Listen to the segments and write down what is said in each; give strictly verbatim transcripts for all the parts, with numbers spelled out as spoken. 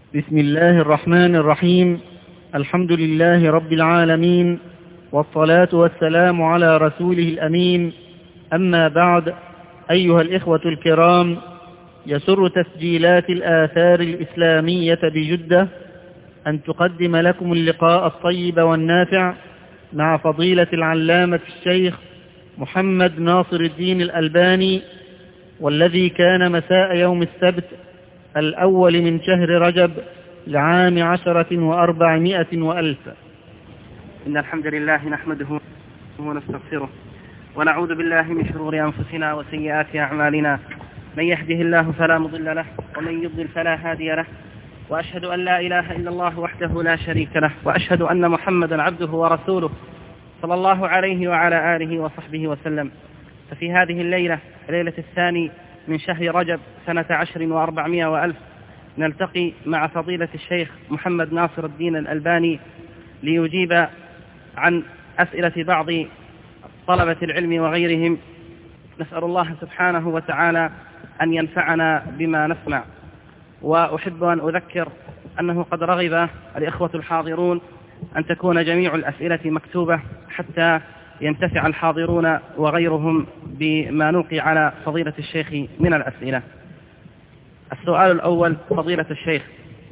بسم الله الرحمن الرحيم. الحمد لله رب العالمين، والصلاة والسلام على رسوله الأمين. أما بعد، أيها الإخوة الكرام، يسر تسجيلات الآثار الإسلامية بجدة أن تقدم لكم اللقاء الطيب والنافع مع فضيلة العلامة الشيخ محمد ناصر الدين الألباني، والذي كان مساء يوم السبت الأول من شهر رجب لعام عشرة وأربعمائة وألف. إن الحمد لله نحمده ونستغفره ونعوذ بالله من شرور أنفسنا وسيئات أعمالنا، من يهده الله فلا مضل له ومن يضلل فلا هادي له، وأشهد أن لا إله إلا الله وحده لا شريك له، وأشهد أن محمدا عبده ورسوله صلى الله عليه وعلى آله وصحبه وسلم. ففي هذه الليلة، ليلة الثاني من شهر رجب سنة عشر وأربعمائة وألف، نلتقي مع فضيلة الشيخ محمد ناصر الدين الألباني ليجيب عن أسئلة بعض طلبة العلم وغيرهم. نسأل الله سبحانه وتعالى أن ينفعنا بما نسمع. وأحب أن أذكر أنه قد رغب الإخوة الحاضرون أن تكون جميع الأسئلة مكتوبة حتى ينتفع الحاضرون وغيرهم بما نلقي على فضيلة الشيخ من الأسئلة. السؤال الأول: فضيلة الشيخ،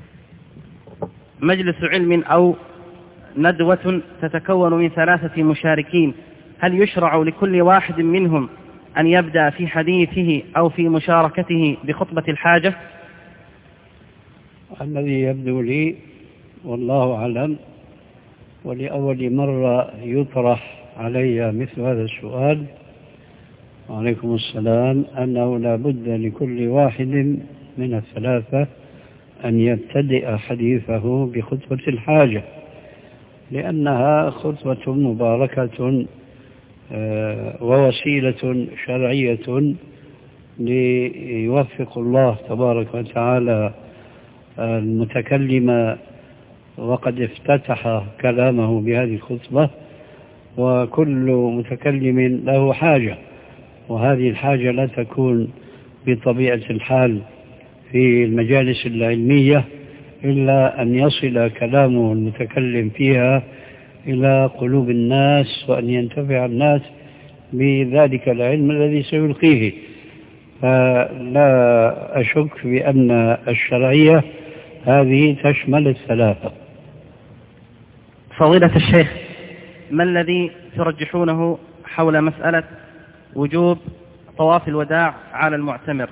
مجلس علم أو ندوة تتكون من ثلاثة مشاركين، هل يشرع لكل واحد منهم أن يبدأ في حديثه أو في مشاركته بخطبة الحاجة؟ الذي يبدو لي والله أعلم، ولأول مرة يطرح علي مثل هذا السؤال، وعليكم السلام، أنه لا بد لكل واحد من الثلاثة أن يبتدئ حديثه بخطبة الحاجة، لأنها خطبة مباركة ووسيلة شرعية ليوفق الله تبارك وتعالى المتكلم، وقد افتتح كلامه بهذه الخطبة، وكل متكلم له حاجة، وهذه الحاجة لا تكون بطبيعة الحال في المجالس العلمية إلا أن يصل كلام المتكلم فيها إلى قلوب الناس، وأن ينتفع الناس بذلك العلم الذي سيلقيه. فلا أشك بأن الشرعية هذه تشمل الثلاثة. فضيلة الشيخ، ما الذي ترجحونه حول مسألة وجوب طواف الوداع على المعتمر؟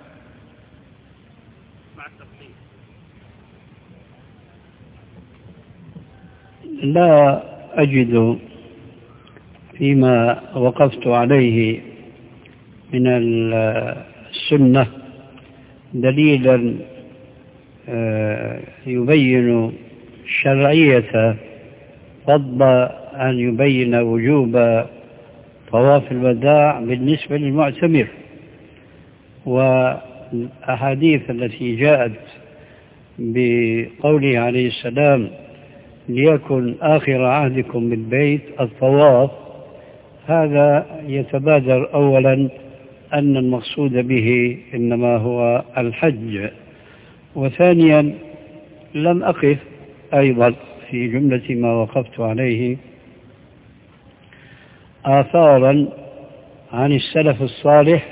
لا أجد فيما وقفت عليه من السنة دليلا يبين شرعية فضل أن يبين وجوب طواف الوداع بالنسبة للمعتمر، والأحاديث التي جاءت بقوله عليه السلام: ليكن آخر عهدكم بالبيت الطواف، هذا يتبادر أولا أن المقصود به إنما هو الحج، وثانيا لم أقف أيضا في جملة ما وقفت عليه آثارا عن السلف الصالح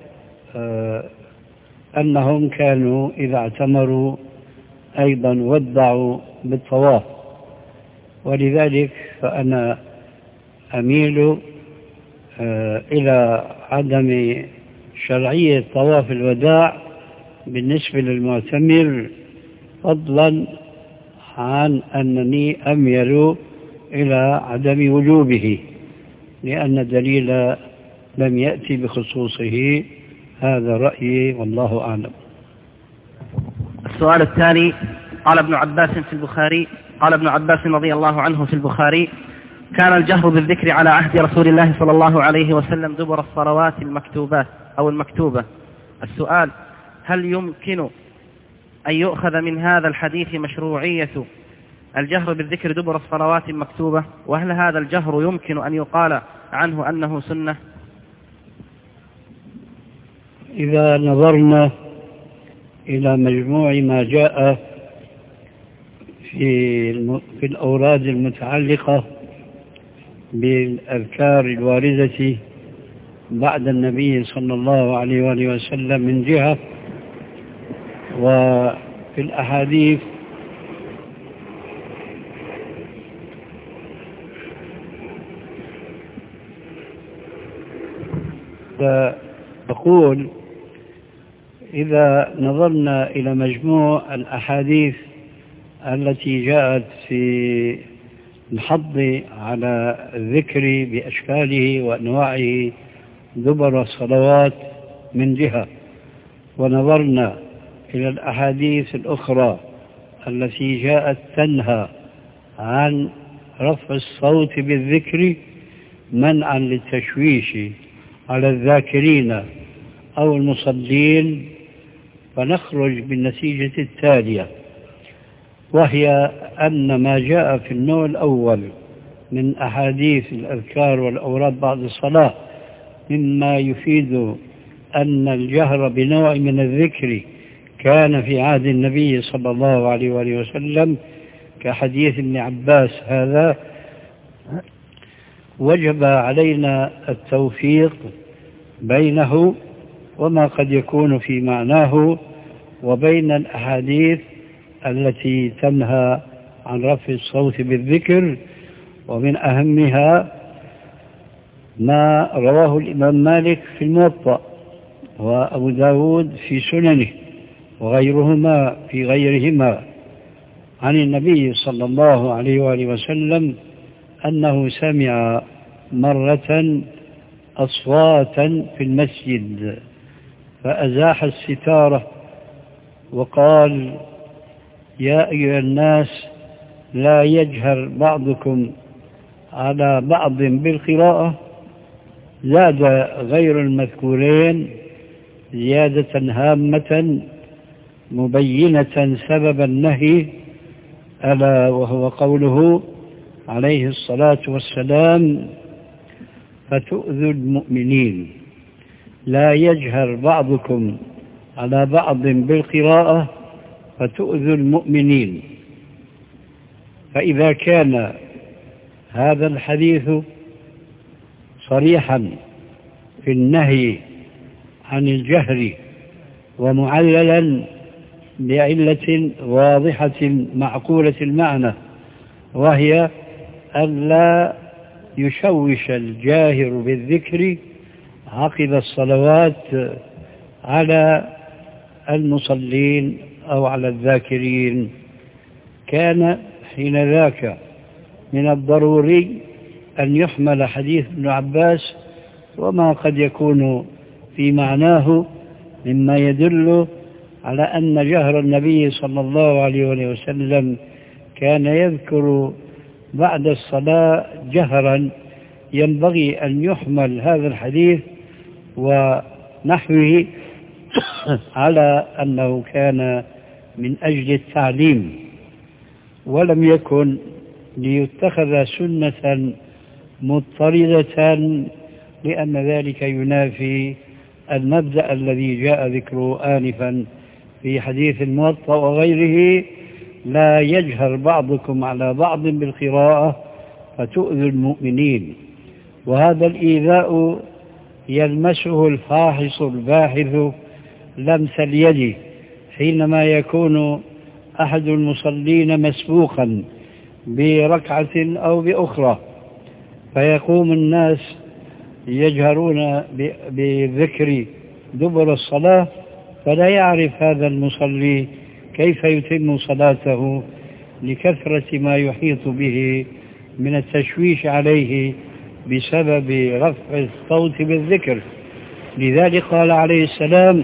أنهم كانوا إذا اعتمروا أيضا ودعوا بالطواف، ولذلك فأنا أميل إلى عدم شرعية طواف الوداع بالنسبة للمعتمر، فضلا عن أنني أميل إلى عدم وجوبه، لأن الدليل لم يأتي بخصوصه. هذا رأيي والله أعلم. السؤال الثاني: قال ابن عباس في البخاري قال ابن عباس رضي الله عنه في البخاري: كان الجهر بالذكر على عهد رسول الله صلى الله عليه وسلم دبر الصلوات المكتوبات أو المكتوبة. السؤال: هل يمكن أن يؤخذ من هذا الحديث مشروعية الجهر بالذكر دبر الصلوات المكتوبة؟ وهل هذا الجهر يمكن أن يقال عنه أنه سنة؟ إذا نظرنا إلى مجموع ما جاء في في الأوراد المتعلقة بالأذكار الواردة بعد النبي صلى الله عليه وآله وسلم من جهة، وفي الأحاديث فأقول إذا نظرنا إلى مجموع الأحاديث التي جاءت في الحض على الذكر بأشكاله وأنواعه دبر الصلوات من جهة، ونظرنا إلى الأحاديث الأخرى التي جاءت تنهى عن رفع الصوت بالذكر منعا للتشويش على الذاكرين أو المصلين، فنخرج بالنتيجة التالية، وهي أن ما جاء في النوع الأول من أحاديث الأذكار والأوراد بعد الصلاة مما يفيد أن الجهر بنوع من الذكر كان في عهد النبي صلى الله عليه وآله وسلم كحديث ابن عباس هذا، وجب علينا التوفيق بينه وما قد يكون في معناه وبين الأحاديث التي تنهى عن رفع الصوت بالذكر. ومن أهمها ما رواه الإمام مالك في الموطأ وأبو داود في سننه وغيرهما في غيرهما عن النبي صلى الله عليه وآله وسلم أنه سمع مرة أصواتا في المسجد فأزاح الستارة وقال: يا أيها الناس لا يجهر بعضكم على بعض بالقراءة. زاد غير المذكورين زيادة هامة مبينة سبب النهي، ألا وهو قوله عليه الصلاة والسلام: فتؤذوا المؤمنين. لا يجهر بعضكم على بعض بالقراءة فتؤذوا المؤمنين. فإذا كان هذا الحديث صريحا في النهي عن الجهر ومعللا بعلة واضحة معقولة المعنى، وهي ألا يشوش الجاهر بالذكر عقب الصلوات على المصلين أو على الذاكرين، كان حين ذاك من الضروري أن يحمل حديث ابن عباس وما قد يكون في معناه مما يدل على أن جهر النبي صلى الله عليه وسلم كان يذكر بعد الصلاة جهرا، ينبغي أن يحمل هذا الحديث ونحوه على أنه كان من أجل التعليم، ولم يكن ليتخذ سنة مضطردة، لأن ذلك ينافي المبدأ الذي جاء ذكره آنفا في حديث الموطأ وغيره: لا يجهر بعضكم على بعض بالقراءة فتؤذوا المؤمنين. وهذا الإيذاء يلمسه الفاحص الباحث لمس اليد حينما يكون أحد المصلين مسبوقا بركعة أو بأخرى، فيقوم الناس يجهرون بذكر دبر الصلاة، فلا يعرف هذا المصلي كيف يتم صلاته لكثرة ما يحيط به من التشويش عليه بسبب رفع الصوت بالذكر. لذلك قال عليه السلام: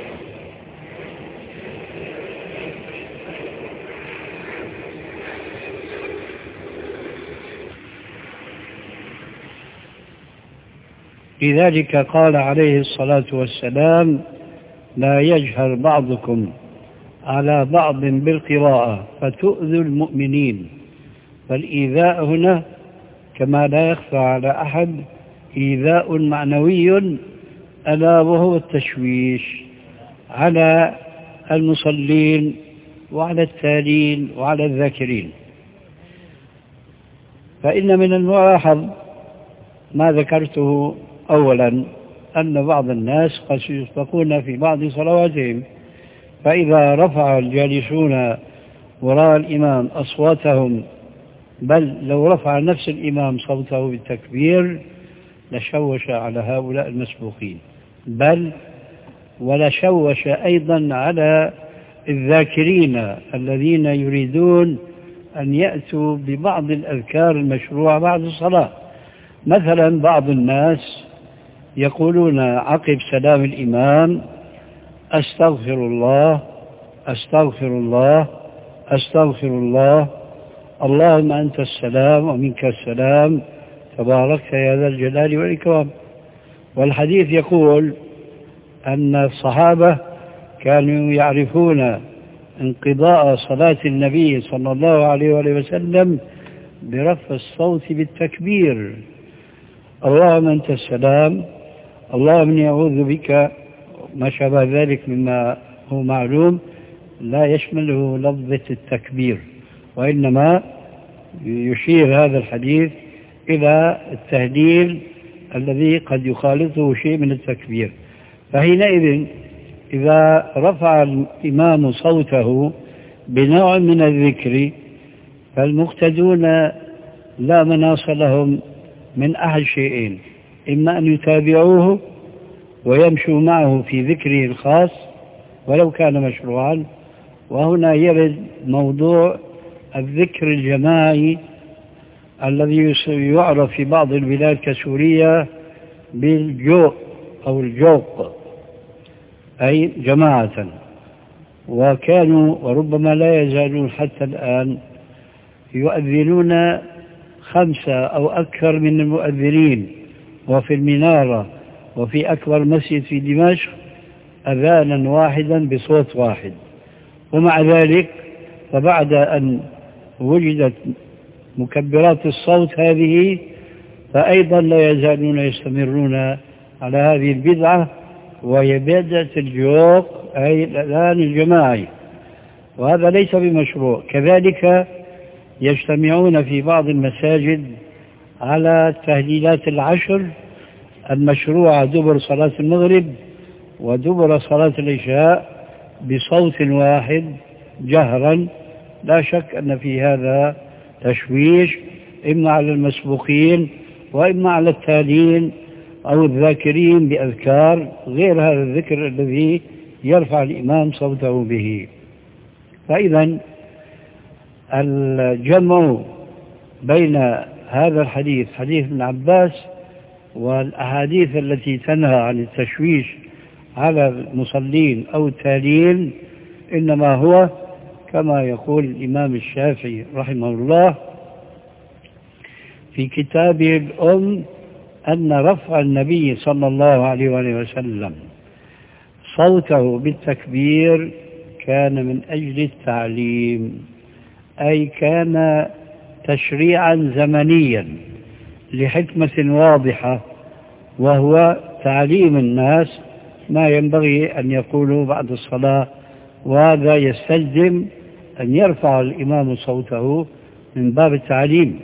لذلك قال عليه الصلاة والسلام: لا يجهر بعضكم على بعض بالقراءة فتؤذوا المؤمنين. فالإيذاء هنا كما لا يخفى على أحد إيذاء معنوي، ألا وهو التشويش على المصلين وعلى التالين وعلى الذاكرين. فإن من الملاحظ ما ذكرته أولا أن بعض الناس قد يسبقون في بعض صلواتهم، فإذا رفع الجالسون وراء الإمام أصواتهم، بل لو رفع نفس الإمام صوته بالتكبير لشوش على هؤلاء المسبوقين، بل ولشوش أيضا على الذاكرين الذين يريدون أن يأتوا ببعض الأذكار المشروعة بعد الصلاة. مثلا بعض الناس يقولون عقب سلام الإمام: أستغفر الله أستغفر الله أستغفر الله، اللهم أنت السلام ومنك السلام، تباركت يا ذا الجلال والإكرام. والحديث يقول أن الصحابة كانوا يعرفون انقضاء صلاة النبي صلى الله عليه وآله وسلم برفع الصوت بالتكبير: اللهم أنت السلام، اللهم إني أعوذ بك، ما شابه ذلك مما هو معلوم لا يشمله لفظة التكبير، وإنما يشير هذا الحديث إلى التهليل الذي قد يخالطه شيء من التكبير. فحينئذ إذا رفع الإمام صوته بنوع من الذكر فالمقتدون لا مناص لهم من أحد شيئين: إما أن يتابعوه ويمشوا معه في ذكره الخاص ولو كان مشروعا. وهنا يرد موضوع الذكر الجماعي الذي يعرف في بعض البلاد كسوريا بالجوق أو الجوق، أي جماعة. وكانوا وربما لا يزالون حتى الآن يؤذنون خمسة أو أكثر من المؤذنين، وفي المنارة وفي أكبر مسجد في دمشق أذانا واحدا بصوت واحد. ومع ذلك فبعد أن وجدت مكبرات الصوت هذه فأيضا لا يزالون يستمرون على هذه البدعة، وهي بدعة الجوق أي الأذان الجماعي، وهذا ليس بمشروع. كذلك يجتمعون في بعض المساجد على تهليلات العشر المشروعة دبر صلاة المغرب ودبر صلاة العشاء بصوت واحد جهرا. لا شك أن في هذا تشويش إما على المسبوقين وإما على التالين أو الذاكرين بأذكار غير هذا الذكر الذي يرفع الإمام صوته به. فإذا الجمع بين هذا الحديث حديث ابن عباس والأحاديث التي تنهى عن التشويش على المصلين أو التالين إنما هو كما يقول الإمام الشافعي رحمه الله في كتابه الأم أن رفع النبي صلى الله عليه وسلم صوته بالتكبير كان من أجل التعليم، أي كان تشريعا زمنيا لحكمة واضحة، وهو تعليم الناس ما ينبغي أن يقولوا بعد الصلاة، وهذا يستلزم أن يرفع الإمام صوته من باب التعليم.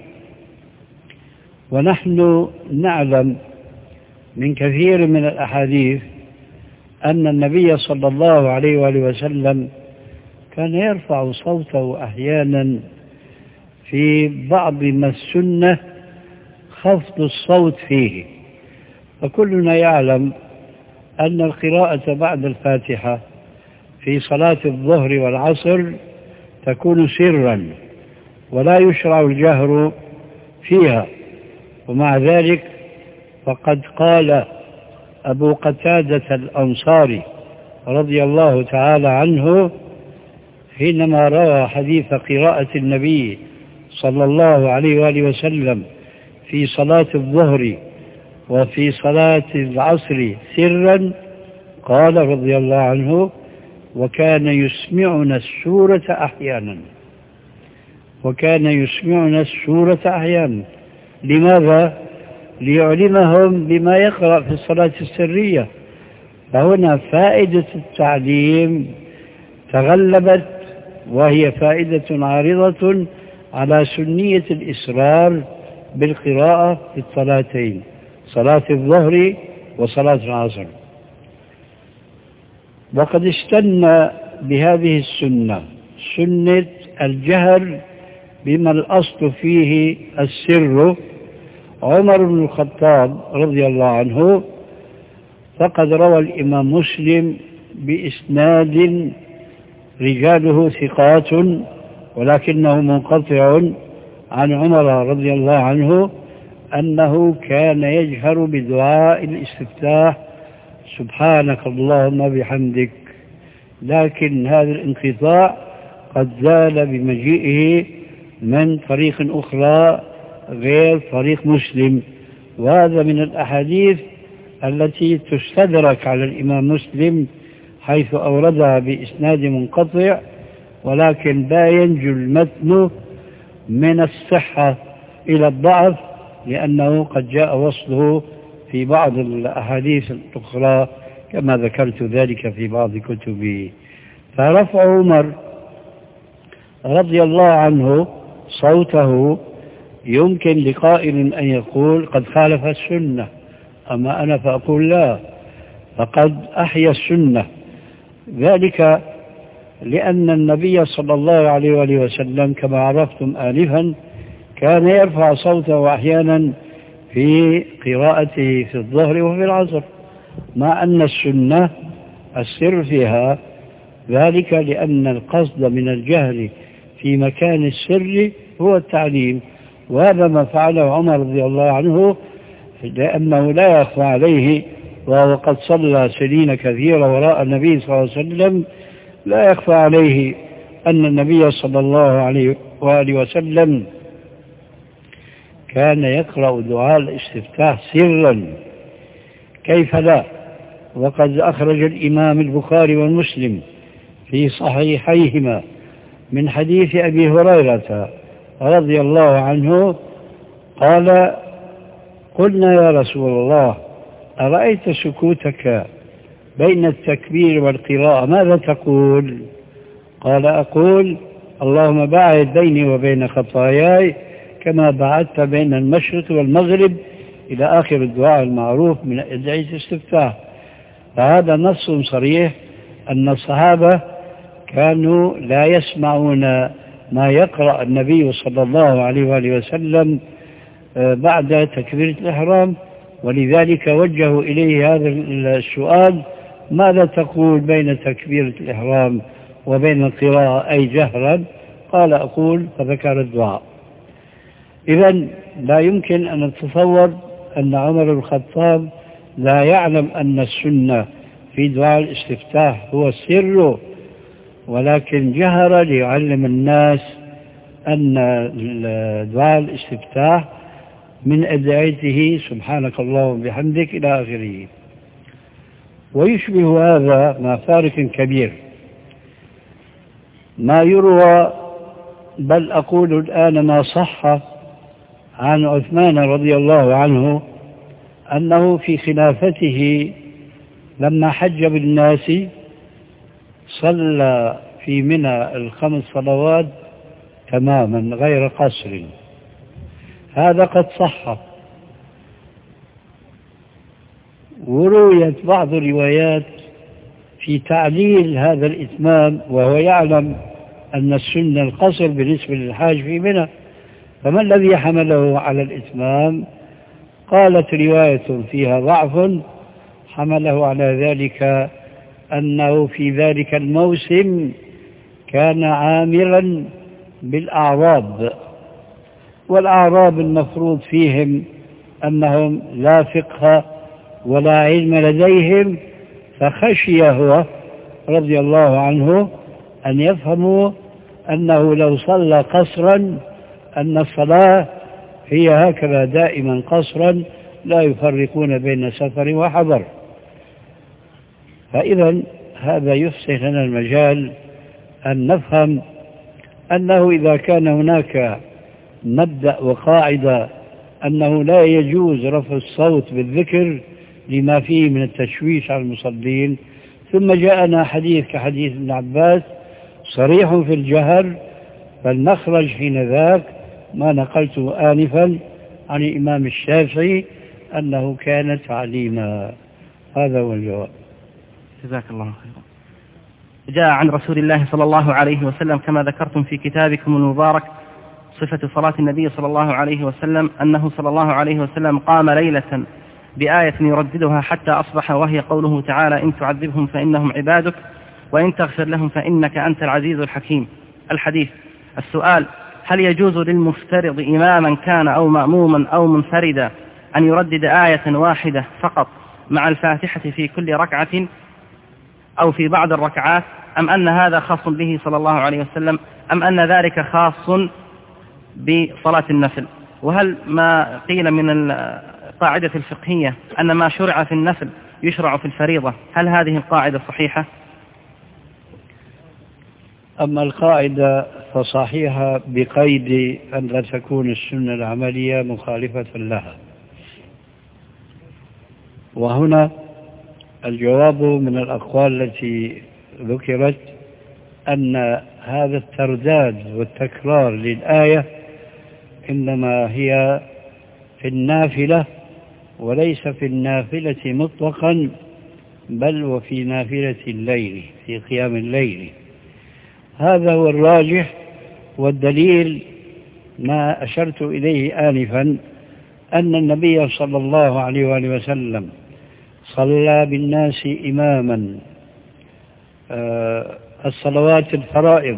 ونحن نعلم من كثير من الأحاديث أن النبي صلى الله عليه وآله وسلم كان يرفع صوته أحيانا في بعض ما السنة خفض الصوت فيه. فكلنا يعلم أن القراءة بعد الفاتحة في صلاة الظهر والعصر تكون سرا ولا يشرع الجهر فيها، ومع ذلك فقد قال أبو قتادة الأنصاري رضي الله تعالى عنه حينما روى حديث قراءة النبي صلى الله عليه وآله وسلم في صلاة الظهر وفي صلاة العصر سرا، قال رضي الله عنه: وكان يسمعنا السورة أحيانا وكان يسمعنا السورة أحيانا. لماذا؟ ليعلمهم بما يقرأ في الصلاة السرية. فهنا فائدة التعليم تغلبت وهي فائدة عارضة على سنية الإسرار بالقراءة في الصلاتين، صلاة الظهر وصلاة العصر. وقد استنى بهذه السنة سنة الجهر بما الأصل فيه السر عمر بن الخطاب رضي الله عنه، فقد روى الإمام مسلم بإسناد رجاله ثقات ولكنه منقطع عن عمر رضي الله عنه أنه كان يجهر بدعاء الاستفتاح سبحانك اللهم بحمدك، لكن هذا الانقطاع قد زال بمجيئه من طريق أخرى غير طريق مسلم، وهذا من الأحاديث التي تستدرك على الإمام مسلم حيث أوردها بإسناد منقطع، ولكن لا ينجو المتن من الصحة إلى الضعف لأنه قد جاء وصله في بعض الأحاديث الأخرى كما ذكرت ذلك في بعض كتبي. فرفع عمر رضي الله عنه صوته يمكن لقائل أن يقول قد خالف السنة، أما أنا فأقول لا، فقد أحيا السنة، ذلك لأن النبي صلى الله عليه وآله وسلم كما عرفتم آنفا كان يرفع صوته أحيانا في قراءته في الظهر وفي العصر، مع أن السنة السر فيها، ذلك لأن القصد من الجهر في مكان السر هو التعليم، وهذا ما فعله عمر رضي الله عنه لأنه لا يخفى عليه، وهو قد صلى سنين كثيرة وراء النبي صلى الله عليه وسلم، لا يخفى عليه أن النبي صلى الله عليه وآله وسلم كان يقرأ دعاء الاستفتاح سرا، كيف لا؟ وقد أخرج الإمام البخاري والمسلم في صحيحيهما من حديث أبي هريرة رضي الله عنه قال: قلنا يا رسول الله أرأيت سكوتك بين التكبير والقراءة ماذا تقول؟ قال: أقول اللهم باعد بيني وبين خطاياي كما بعدت بين المشرق والمغرب إلى آخر الدعاء المعروف من أدعية الاستفتاح. فهذا نص صريح أن الصحابة كانوا لا يسمعون ما يقرأ النبي صلى الله عليه وآله وسلم بعد تكبيرة الإحرام، ولذلك وجهوا إليه هذا السؤال: ماذا تقول بين تكبيرة الإحرام وبين القراءة أي جهرا؟ قال: أقول، فذكر الدعاء. إذن لا يمكن أن نتصور أن عمر بن الخطاب لا يعلم أن السنة في دعاء الاستفتاح هو السر، ولكن جهر ليعلم الناس أن دعاء الاستفتاح من أدعيته سبحانك اللهم وبحمدك إلى آخره. ويشبه هذا مع فارق كبير ما يروى، بل أقول الآن ما صح عن عثمان رضي الله عنه أنه في خلافته لما حج بالناس صلى في منى الخمس صلوات تماما غير قصر. هذا قد صح. ورويت بعض الروايات في تعليل هذا الإتمام، وهو يعلم أن السنة القصر بالنسبة للحاج في منى، فما الذي حمله على الإتمام؟ قالت رواية فيها ضعف حمله على ذلك أنه في ذلك الموسم كان عامرا بالأعراب، والأعراب المفروض فيهم أنهم لا فقه ولا علم لديهم، فخشي هو رضي الله عنه أن يفهموا أنه لو صلى قصرا أن الصلاة هي هكذا دائما قصرا لا يفرقون بين سفر وحضر. فإذا هذا يفسح لنا المجال أن نفهم أنه إذا كان هناك مبدأ وقاعدة أنه لا يجوز رفع الصوت بالذكر لما فيه من التشويش على المصلين، ثم جاءنا حديث كحديث ابن عباس صريح في الجهر، فالمخرج حين ذاك ما نقلته آنفا عن الإمام الشافعي أنه كان تعليما. هذا هو الجواب. جزاك الله خيرا. جاء عن رسول الله صلى الله عليه وسلم كما ذكرتم في كتابكم المبارك صفة صلاة النبي صلى الله عليه وسلم أنه صلى الله عليه وسلم قام ليلة بآية يرددها حتى أصبح، وهي قوله تعالى: إن تعذبهم فإنهم عبادك وإن تغفر لهم فإنك أنت العزيز الحكيم. الحديث. السؤال: هل يجوز للمفترض إماما كان أو مأموما أو منفردا أن يردد آية واحدة فقط مع الفاتحة في كل ركعة أو في بعض الركعات، أم أن هذا خاص به صلى الله عليه وسلم، أم أن ذلك خاص بصلاة النفل؟ وهل ما قيل من القاعدة الفقهية أن ما شرع في النفل يشرع في الفريضة، هل هذه القاعدة صحيحة؟ أما القاعدة فصحيحة بقيد أن لا تكون السنة العملية مخالفة لها. وهنا الجواب من الأقوال التي ذكرت أن هذا الترداد والتكرار للآية إنما هي في النافلة وليس في النافلة مطلقا، بل وفي نافلة الليل، في قيام الليل. هذا هو الراجح، والدليل ما أشرت إليه آنفا أن النبي صلى الله عليه وآله وسلم صلى بالناس إماما الصلوات الفرائض،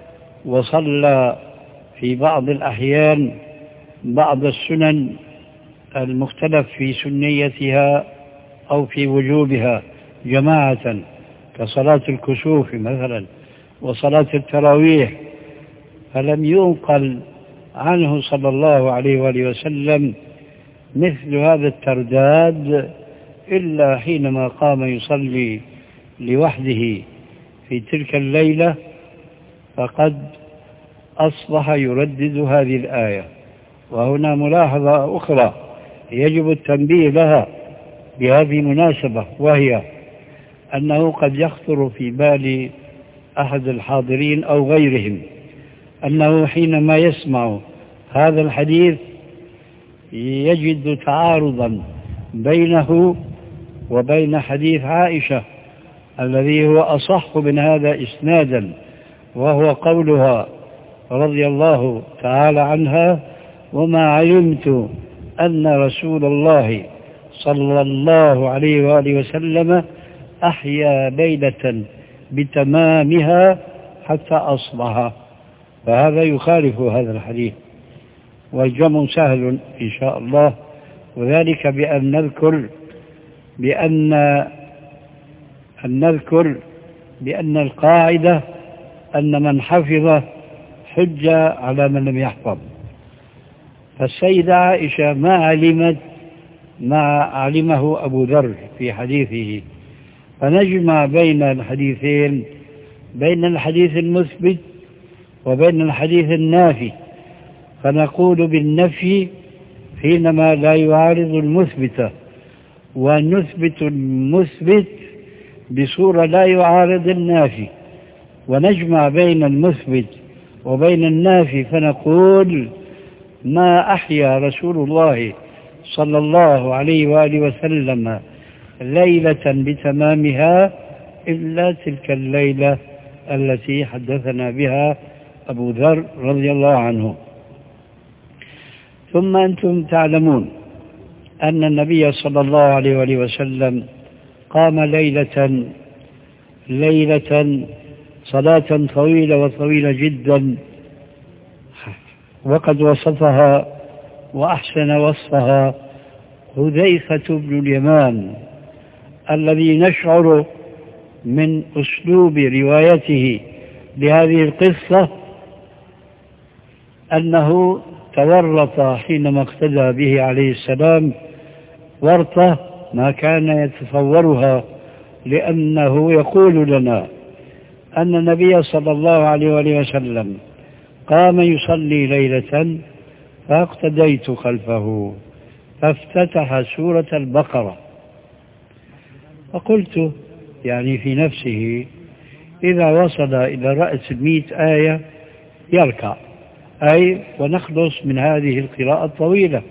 وصلى في بعض الأحيان بعض السنن المختلف في سنيتها أو في وجوبها جماعة، كصلاة الكسوف مثلا وصلاة التراويح، فلم ينقل عنه صلى الله عليه وآله وسلم مثل هذا الترداد إلا حينما قام يصلي لوحده في تلك الليلة، فقد أصبح يردد هذه الآية. وهنا ملاحظة أخرى يجب التنبيه لها بهذه المناسبة، وهي أنه قد يخطر في بال أحد الحاضرين أو غيرهم أنه حينما يسمع هذا الحديث يجد تعارضا بينه وبين حديث عائشة الذي هو أصح من هذا إسنادا، وهو قولها رضي الله تعالى عنها: وما علمت أن رسول الله صلى الله عليه وآله وسلم أحيا ليلة بتمامها حتى أصبح. فهذا يخالف هذا الحديث، والجمع سهل إن شاء الله، وذلك بأن نذكر بأن أن نذكر بأن القاعدة أن من حفظ حجة على من لم يحفظ. فالسيدة عائشة ما علمت ما علمه أبو ذر في حديثه، فنجمع بين الحديثين، بين الحديث المثبت وبين الحديث النافي، فنقول بالنفي حينما لا يعارض المثبت، ونثبت المثبت بصورة لا يعارض النافي، ونجمع بين المثبت وبين النافي فنقول: ما أحيا رسول الله صلى الله عليه وآله وسلم ليلة بتمامها إلا تلك الليلة التي حدثنا بها أبو ذر رضي الله عنه. ثم أنتم تعلمون أن النبي صلى الله عليه وآله وسلم قام ليلة ليلة صلاة طويلة وطويلة جدا، وقد وصفها وأحسن وصفها حذيفة بن اليمان، الذي نشعر من أسلوب روايته لهذه القصة أنه تورط حينما اقتدى به عليه السلام ورطة ما كان يتصورها، لأنه يقول لنا أن النبي صلى الله عليه وآله وسلم قام يصلي ليلة فاقتديت خلفه فافتتح سورة البقرة، فقلت يعني في نفسه: إذا وصل إلى رأس المئة آية يركع، أي ونخلص من هذه القراءة الطويلة.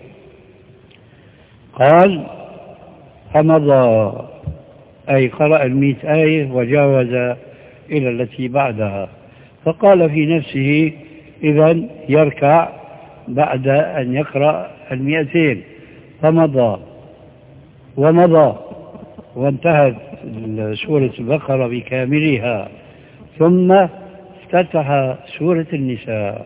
قال فمضى، أي قرأ المئة آية وجاوز إلى التي بعدها، فقال في نفسه إذن يركع بعد أن يقرأ المئتين، فمضى ومضى وانتهت سورة البقرة بكاملها، ثم افتتح سورة النساء.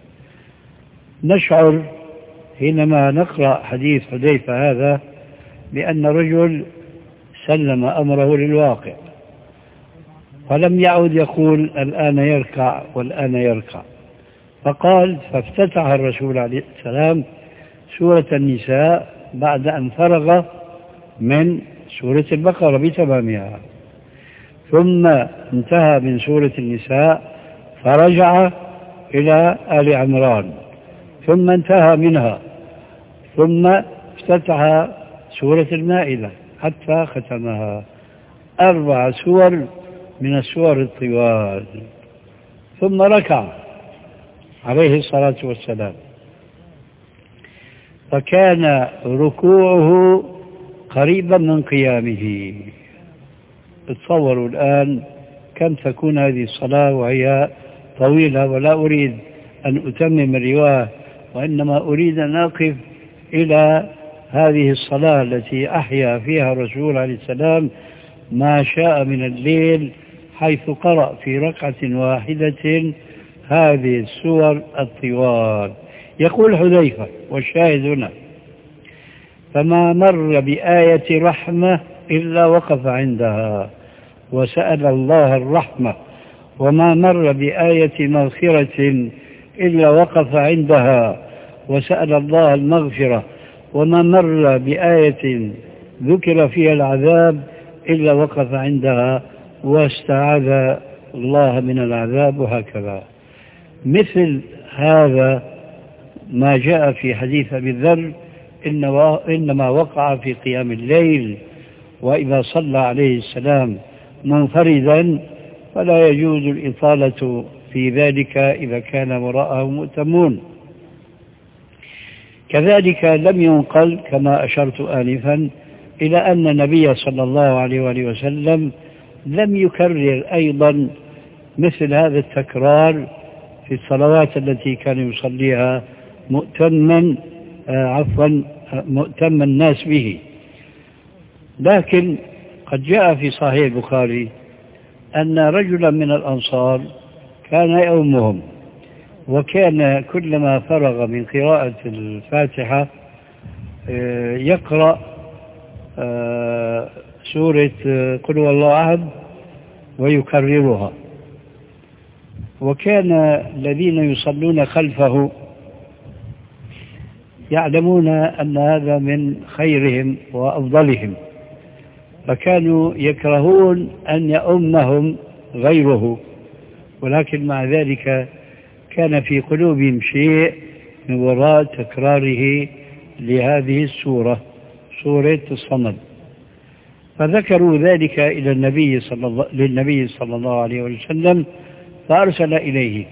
نشعر حينما نقرأ حديث حذيفة هذا بأن رجل سلم أمره للواقع، فلم يعد يقول الآن يركع والآن يركع، فقال فافتتح الرسول عليه السلام سورة النساء بعد أن فرغ من سورة البقرة بتمامها، ثم انتهى من سورة النساء فرجع إلى آل عمران، ثم انتهى منها، ثم افتتح سورة المائدة حتى ختمها. أربع سور من السور الطوال، ثم ركع عليه الصلاة والسلام، فكان ركوعه قريبا من قيامه. تصوروا الآن كم تكون هذه الصلاة وهي طويلة، ولا أريد أن أتمم الرواية، وإنما أريد أن أقف إلى هذه الصلاة التي أحيا فيها الرسول عليه السلام ما شاء من الليل، حيث قرأ في ركعة واحدة هذه السور الطوال. يقول حذيفة والشاهد هنا: فما مر بآية رحمة إلا وقف عندها وسأل الله الرحمة، وما مر بآية مغفرة إلا وقف عندها وسأل الله المغفرة، وما مر بآية ذكر فيها العذاب إلا وقف عندها واستعاذ الله من العذاب، وهكذا. مثل هذا ما جاء في حديث أبي ذر إنما وقع في قيام الليل، وإذا صلى عليه السلام منفردا فلا يجوز الإطالة في ذلك إذا كان وراءه مؤتمون. كذلك لم ينقل كما أشرت آنفا إلى أن النبي صلى الله عليه وآله وسلم لم يكرر أيضا مثل هذا التكرار في الصلوات التي كان يصليها مؤتما آه عفوا مؤتم الناس به. لكن قد جاء في صحيح البخاري أن رجلا من الأنصار كان يؤمهم، وكان كلما فرغ من قراءة الفاتحة آه يقرأ آه سورة قل هو الله أحد ويكررها، وكان الذين يصلون خلفه يعلمون أن هذا من خيرهم وأفضلهم، فكانوا يكرهون أن يؤمهم غيره، ولكن مع ذلك كان في قلوبهم شيء من وراء تكراره لهذه السورة، سورة الصمد. فذكروا ذلك إلى النبي صلى الله للنبي صلى الله عليه وسلم، فأرسل إليه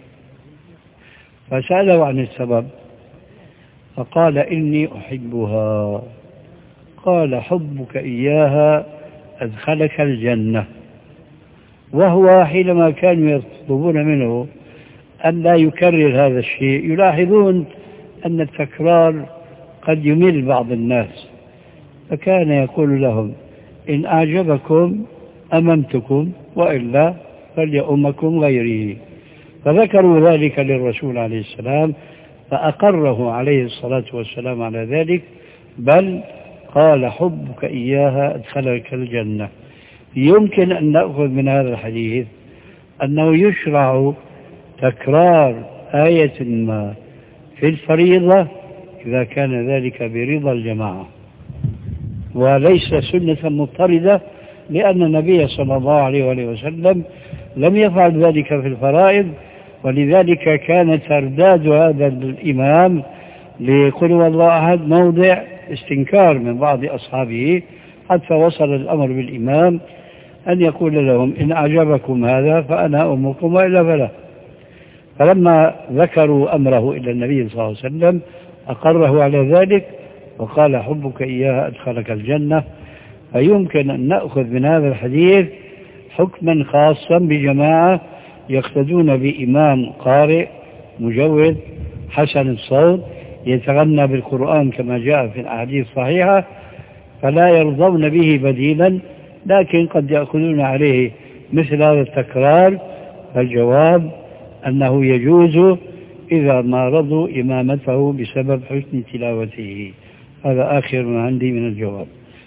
فسأله عن السبب، فقال إني أحبها. قال حبك إياها أدخلك الجنة. وهو حينما كانوا يطلبون منه أن لا يكرر هذا الشيء يلاحظون أن التكرار قد يمل بعض الناس، فكان يقول لهم إن أعجبكم أممتكم وإلا فليؤمكم غيره. فذكروا ذلك للرسول عليه السلام فأقره عليه الصلاة والسلام على ذلك، بل قال حبك إياها أدخلك الجنة. يمكن أن نأخذ من هذا الحديث أنه يشرع تكرار آية ما في الفريضة إذا كان ذلك برضا الجماعة، وليس سنة مضطردة، لأن النبي صلى الله عليه وآله وسلم لم يفعل ذلك في الفرائض، ولذلك كان ترداد هذا الإمام لقل هو الله أحد موضع استنكار من بعض أصحابه، حتى وصل الأمر بالإمام أن يقول لهم إن أعجبكم هذا فأنا أمكم وإلا فلا. فلما ذكروا أمره إلى النبي صلى الله عليه وسلم أقره على ذلك وقال حبك إياها أدخلك الجنة. فيمكن أن نأخذ من هذا الحديث حكما خاصا بجماعة يقتدون بإمام قارئ مجود حسن الصوت يتغنى بالقرآن كما جاء في الأحاديث الصحيحة، فلا يرضون به بديلا، لكن قد يأخذون عليه مثل هذا التكرار. فالجواب أنه يجوز إذا ما رضوا إمامته بسبب حسن تلاوته. هذا آخر ما عندي من الجواب.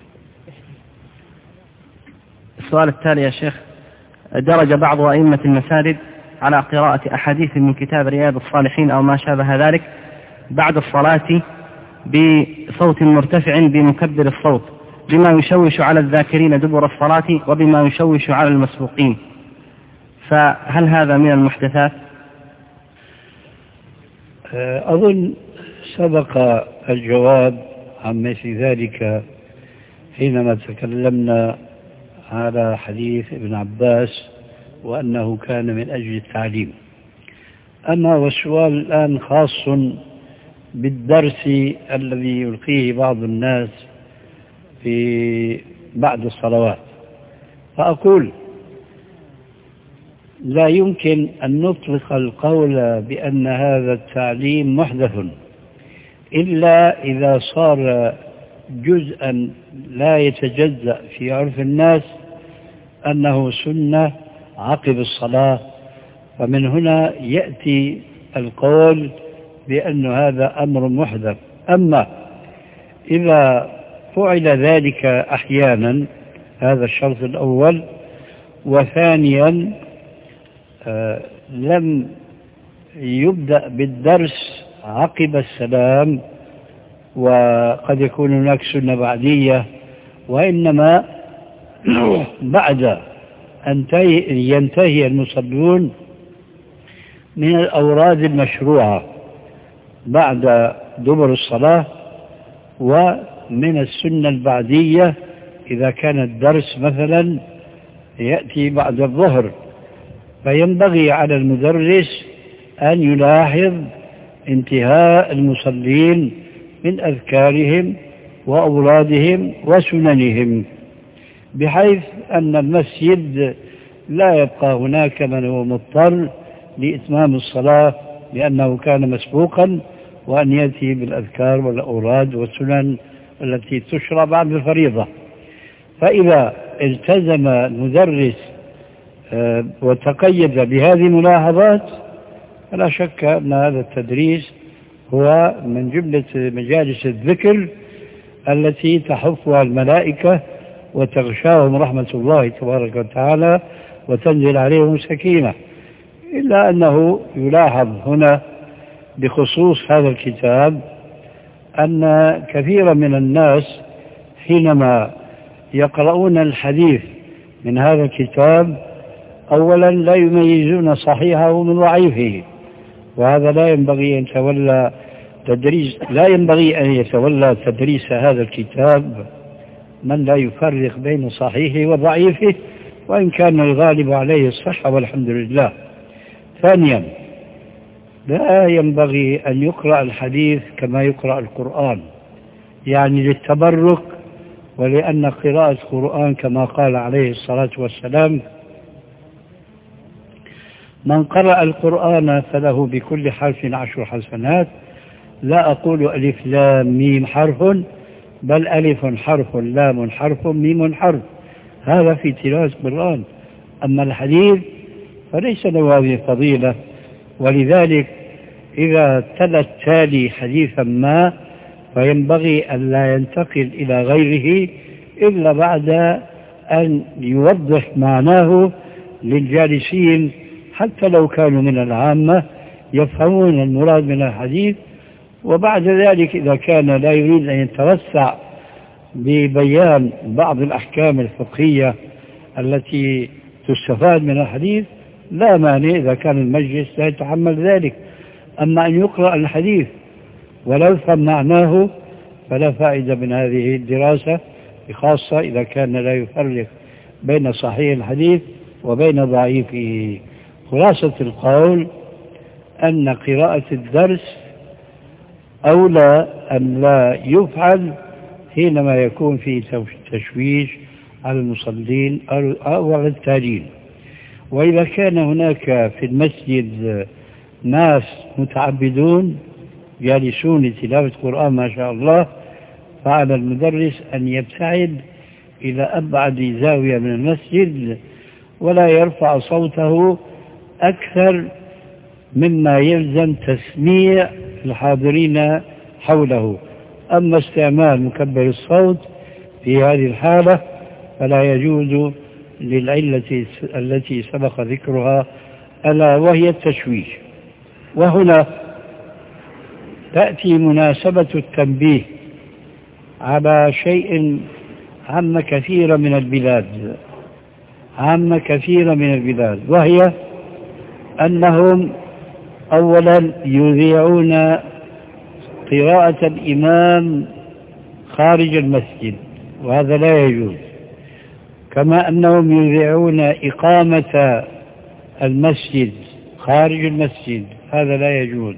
السؤال التالي يا شيخ: درج بعض أئمة المساجد على قراءة أحاديث من كتاب رياض الصالحين أو ما شابه ذلك بعد الصلاة بصوت مرتفع بمكبر الصوت، بما يشوش على الذاكرين دبر الصلاة وبما يشوش على المسبوقين، فهل هذا من المحدثات؟ أظن سبق الجواب عن مثل ذلك حينما تكلمنا على حديث ابن عباس وأنه كان من أجل التعليم. أما والسؤال الآن خاص بالدرس الذي يلقيه بعض الناس في بعد الصلوات، فأقول لا يمكن أن نطلق القول بأن هذا التعليم محدث إلا إذا صار جزءا لا يتجزأ في عرف الناس أنه سنة عقب الصلاة، فمن هنا يأتي القول بأن هذا أمر محدث. أما إذا فعل ذلك أحيانا، هذا الشرط الأول، وثانيا آه لم يبدأ بالدرس عقب السلام، وقد يكون هناك سنة بعدية، وإنما بعد أن ينتهي المصلون من الأوراد المشروعة بعد دبر الصلاة، ومن السنة البعدية إذا كان الدرس مثلا يأتي بعد الظهر، فينبغي على المدرس أن يلاحظ انتهاء المصلين من أذكارهم وأورادهم وسننهم، بحيث أن المسجد لا يبقى هناك من هو مضطر لإتمام الصلاة لأنه كان مسبوقا، وأن يأتي بالأذكار والأوراد والسنن التي تشرع بعد الفريضة. فإذا التزم المدرس وتقيد بهذه الملاحظات فلا شك أن هذا التدريس هو من جملة مجالس الذكر التي تحفها الملائكة وتغشاهم رحمة الله تبارك وتعالى وتنزل عليهم السكينة. إلا أنه يلاحظ هنا بخصوص هذا الكتاب أن كثيرا من الناس حينما يقرؤون الحديث من هذا الكتاب أولا لا يميزون صحيحه من ضعيفه، وهذا لا ينبغي أن يتولى تدريس لا ينبغي أن يتولى تدريس هذا الكتاب من لا يفرق بين صحيحه وضعيفه، وإن كان الغالب عليه الصحة والحمد لله. ثانيا، لا ينبغي أن يقرأ الحديث كما يقرأ القرآن، يعني للتبرك، ولأن قراءة القرآن كما قال عليه الصلاة والسلام: من قرأ القرآن فله بكل حرف عشر حسنات، لا أقول ألف لام ميم حرف، بل ألف حرف لام حرف ميم حرف، هذا في تلاوة القرآن. أما الحديث فليس له هذه الفضيلة، ولذلك إذا تلا التالي حديثا ما فينبغي أن لا ينتقل إلى غيره إلا بعد أن يوضح معناه للجالسين، حتى لو كانوا من العامة يفهمون المراد من الحديث. وبعد ذلك إذا كان لا يريد أن يتوسع ببيان بعض الأحكام الفقهية التي تستفاد من الحديث لا مانع إذا كان المجلس لا يتحمل ذلك. أما أن يقرأ الحديث ولا يفهم معناه فلا فائدة من هذه الدراسة، خاصة إذا كان لا يفرق بين صحيح الحديث وبين ضعيفه. خلاصة القول أن قراءة الدرس أولى أن لا يفعل حينما يكون في تشويش على المصلين أو على التالين. وإذا كان هناك في المسجد ناس متعبدون جالسون لتلاوة القرآن ما شاء الله، فعلى المدرس أن يبتعد إلى أبعد زاوية من المسجد ولا يرفع صوته أكثر مما يلزم تسميع الحاضرين حوله. أما استعمال مكبر الصوت في هذه الحالة فلا يجوز للعلة التي سبق ذكرها ألا وهي التشويش. وهنا تأتي مناسبة التنبيه على شيء عام كثير من البلاد عام كثير من البلاد وهي أنهم أولا يذيعون قراءة الإمام خارج المسجد، وهذا لا يجوز، كما أنهم يذيعون إقامة المسجد خارج المسجد، هذا لا يجوز.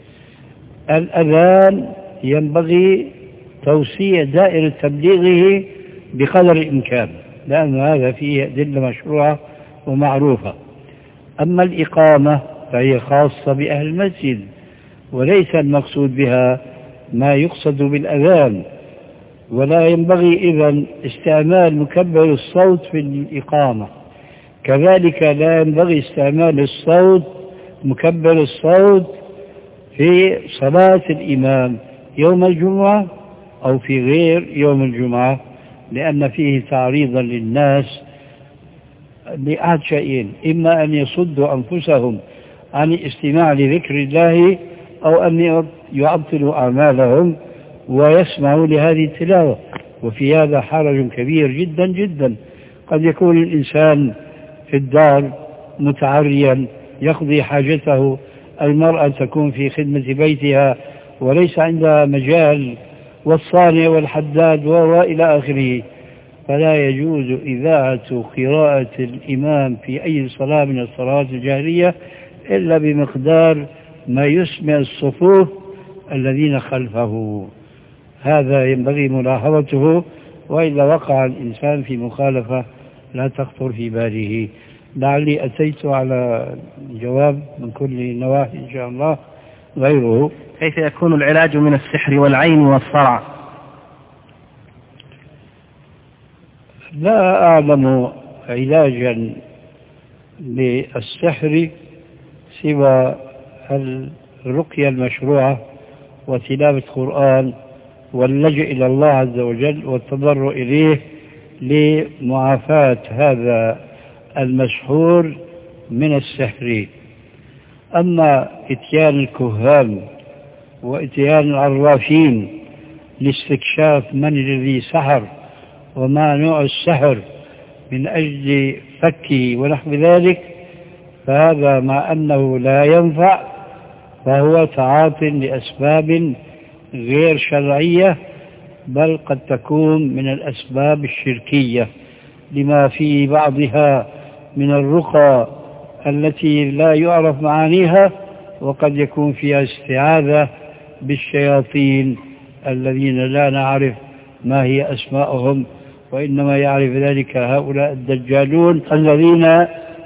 الأذان ينبغي توسيع دائرة تبليغه بقدر الإمكان، لأن هذا فيه أدلة مشروعة ومعروفة. أما الإقامة فهي خاصة بأهل المسجد وليس المقصود بها ما يقصد بالأذان، ولا ينبغي إذن استعمال مكبر الصوت في الإقامة. كذلك لا ينبغي استعمال الصوت مكبر الصوت في صلاة الإمام يوم الجمعة أو في غير يوم الجمعة، لأن فيه تعريضا للناس لأحد شيئين: إما أن يصدوا أنفسهم عن الاستماع لذكر الله، أو أن يعطلوا أعمالهم ويسمعوا لهذه التلاوة. وفي هذا حرج كبير جدا جدا. قد يكون الإنسان في الدار متعريا يقضي حاجته، المرأة تكون في خدمة بيتها وليس عندها مجال، والصانع والحداد وإلى آخره، فلا يجوز إذاعة قراءة الإمام في أي صلاة من الصلوات الجاهرية إلا بمقدار ما يسمع الصفوف الذين خلفه. هذا ينبغي ملاحظته، وإلا وقع الإنسان في مخالفة لا تخطر في باله. لعلي أتيت على جواب من كل نواحي إن شاء الله. غيره: كيف يكون العلاج من السحر والعين والصرع؟ لا أعلم علاجا للسحر سوى الرقية المشروعة وتلاوة القرآن واللجأ إلى الله عز وجل والتضرع إليه لمعافاة هذا المسحور من السحر. أما إتيان الكهان وإتيان العرافين لاستكشاف من الذي سحر وما نوع السحر من أجل فكه ونحو ذلك، فهذا مع أنه لا ينفع فهو تعاط لأسباب غير شرعية، بل قد تكون من الأسباب الشركية لما في بعضها من الرقى التي لا يعرف معانيها، وقد يكون فيها استعاذة بالشياطين الذين لا نعرف ما هي أسماءهم، وإنما يعرف ذلك هؤلاء الدجالون الذين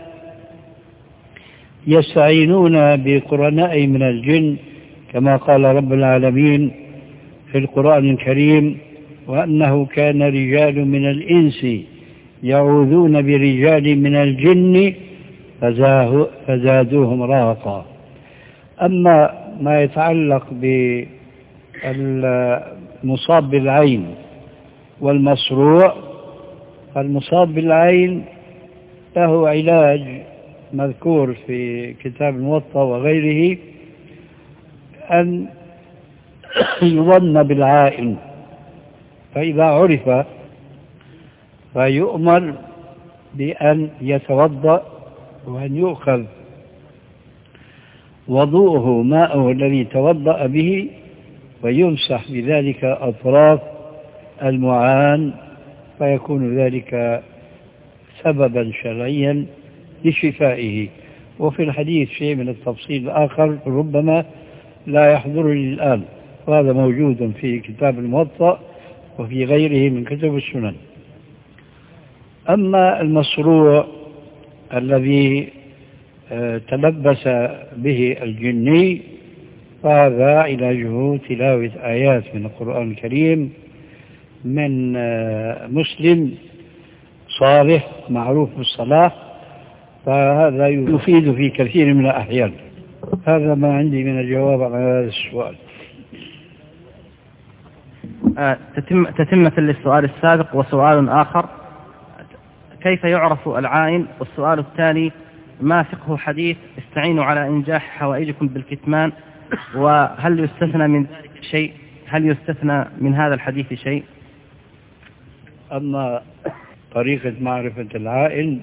يستعينون بقرناء من الجن، كما قال رب العالمين في القرآن الكريم: وأنه كان رجال من الإنس يعوذون برجال من الجن فزادوهم رهقا. أما ما يتعلق بالمصاب بالعين والمصروع، فالمصاب بالعين له علاج مذكور في كتاب الموطأ وغيره، أن يظن بالعائن، فإذا عرف فيؤمر بأن يتوضأ وأن يؤخذ وضوءه ماءه الذي توضأ به ويمسح بذلك أطراف المعان، فيكون ذلك سببا شرعيا لشفائه. وفي الحديث شيء من التفصيل الآخر ربما لا يحضرني الآن، وهذا موجود في كتاب الموطأ وفي غيره من كتب السنن. أما المصروع الذي تلبس به الجني فهذا علاجه تلاوة آيات من القرآن الكريم من مسلم صالح معروف بالصلاح، فهذا يفيد في كثير من الأحيان. هذا ما عندي من الجواب على هذا السؤال. تتم تتمة للسؤال السابق وسؤال آخر: كيف يعرف العائن؟ والسؤال الثاني: ما فقه حديث استعينوا على إنجاح حوائجكم بالكتمان؟ وهل يستثنى من ذلك شيء؟ هل يستثنى من هذا الحديث شيء؟ أما طريقة معرفة العائن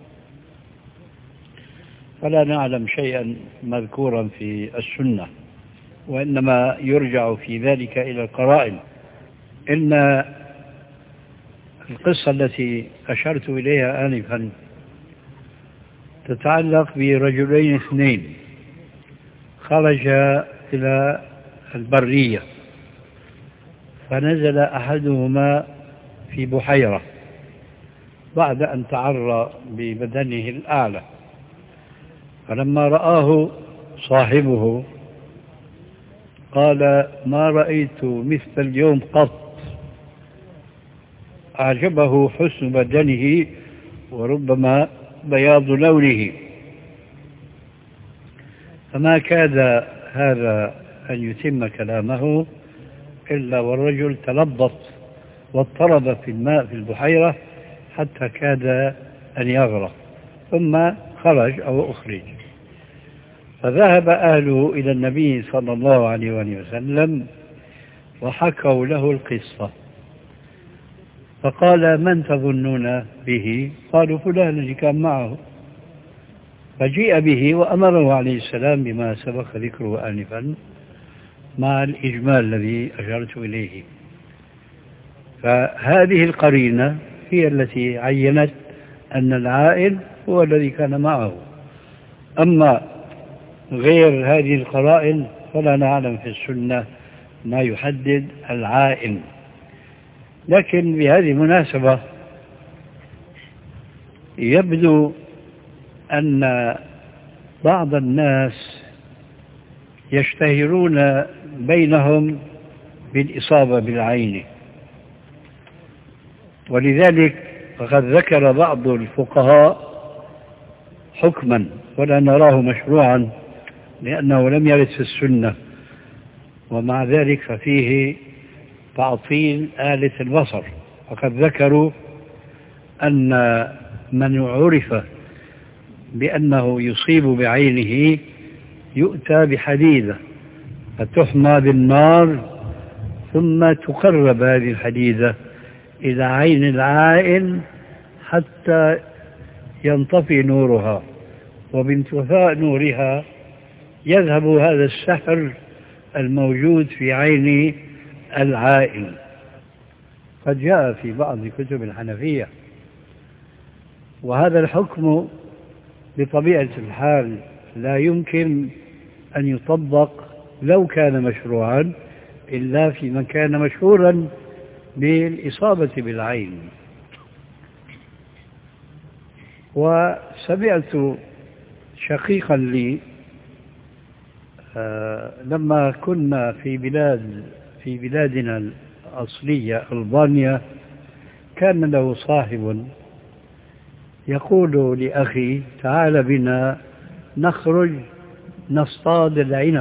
فلا نعلم شيئا مذكورا في السنة، وإنما يرجع في ذلك إلى القرائن. إن القصة التي أشرت إليها آنفا تتعلق برجلين اثنين خرجا إلى البرية، فنزل أحدهما في بحيرة بعد أن تعرى ببدنه الأعلى، فلما رآه صاحبه قال: ما رأيت مثل اليوم قط، أعجبه حسن بدنه وربما بياض لونه، فما كاد هذا أن يتم كلامه إلا والرجل تلبط واضطرب في الماء في البحيرة حتى كاد أن يغرق، ثم خرج أو أخرج. فذهب أهله إلى النبي صلى الله عليه وسلم وحكوا له القصة، فقال: من تظنون به؟ قالوا: فلان الذي كان معه. فجيء به وأمره عليه السلام بما سبق ذكره آنفا مع الإجمال الذي أشرت إليه. فهذه القرينة هي التي عينت أن العائن هو الذي كان معه. أما غير هذه القرائن فلا نعلم في السنة ما يحدد العائن. لكن بهذه المناسبة يبدو أن بعض الناس يشتهرون بينهم بالإصابة بالعين، ولذلك فقد ذكر بعض الفقهاء حكما ولا نراه مشروعا لأنه لم يرد في السنة، ومع ذلك ففيه تعطيل آلة البصر. فقد ذكروا أن من عرف بأنه يصيب بعينه يؤتى بحديدة فتحمى بالنار ثم تقرب هذه الحديدة إلى عين العائن حتى ينطفي نورها، وبانطفاء نورها يذهب هذا السحر الموجود في عين العائن. قد جاء في بعض كتب الحنفية، وهذا الحكم بطبيعة الحال لا يمكن أن يطبق لو كان مشروعا إلا في من كان مشهورا بالإصابة بالعين. وسمعت شقيقا لي آه لما كنا في بلاد في بلادنا الأصلية ألبانيا كان له صاحب يقول لأخي: تعال بنا نخرج نصطاد العنب.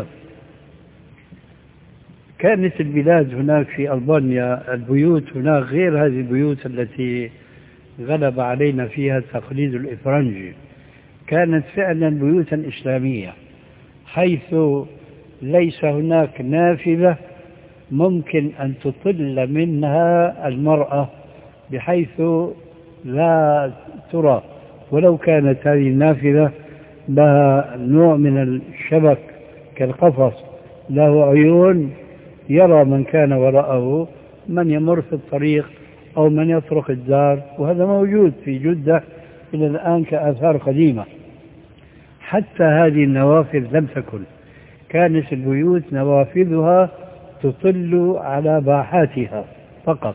كانت البلاد هناك في ألبانيا البيوت هناك غير هذه البيوت التي غلب علينا فيها التقليد الإفرنجي، كانت فعلا بيوتا إسلامية، حيث ليس هناك نافذة ممكن أن تطل منها المرأة بحيث لا ترى، ولو كانت هذه النافذة لها نوع من الشبك كالقفص له عيون يرى من كان وراءه، من يمر في الطريق أو من يطرق الدار. وهذا موجود في جدة إلى الآن كآثار قديمة. حتى هذه النوافذ لم تكن، كانت البيوت نوافذها تطل على باحاتها فقط،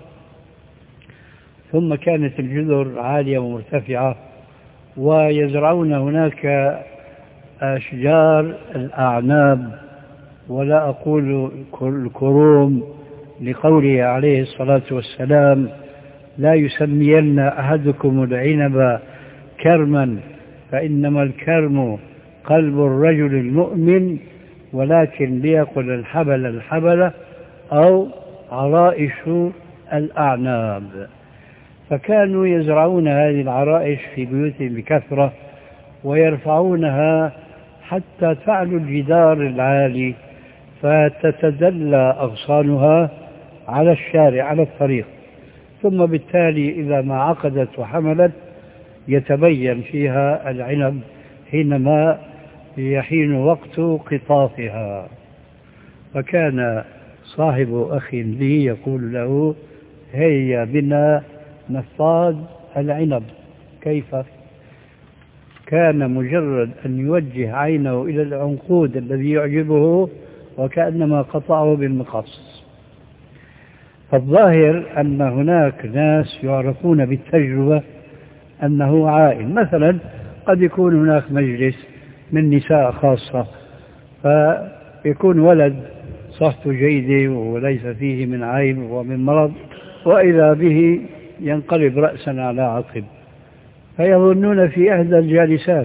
ثم كانت الجدر عالية ومرتفعة، ويزرعون هناك أشجار الأعناب، ولا أقول الكروم، لقوله عليه الصلاة والسلام: لا يسمين أحدكم العنب كرما فإنما الكرم قلب الرجل المؤمن، ولكن ليقل الحبل الحبل أو عرائش الأعناب. فكانوا يزرعون هذه العرائش في بيوتهم بكثرة، ويرفعونها حتى تعلو الجدار العالي، فتتدلى أغصانها على الشارع على الطريق، ثم بالتالي إذا ما عقدت وحملت يتبين فيها العنب حينما يحين وقت قطافها. فكان صاحب أخ لي يقول له: هيا بنا نصطاد العنب. كيف؟ كان مجرد أن يوجه عينه إلى العنقود الذي يعجبه وكأنما قطعه بالمقص. فالظاهر أن هناك ناس يعرفون بالتجربة أنه عائل. مثلا قد يكون هناك مجلس من نساء خاصة، فيكون ولد صحته جيدة وليس فيه من عيب ومن مرض، وإذا به ينقلب رأسا على عقب، فيظنون في إحدى الجالسات،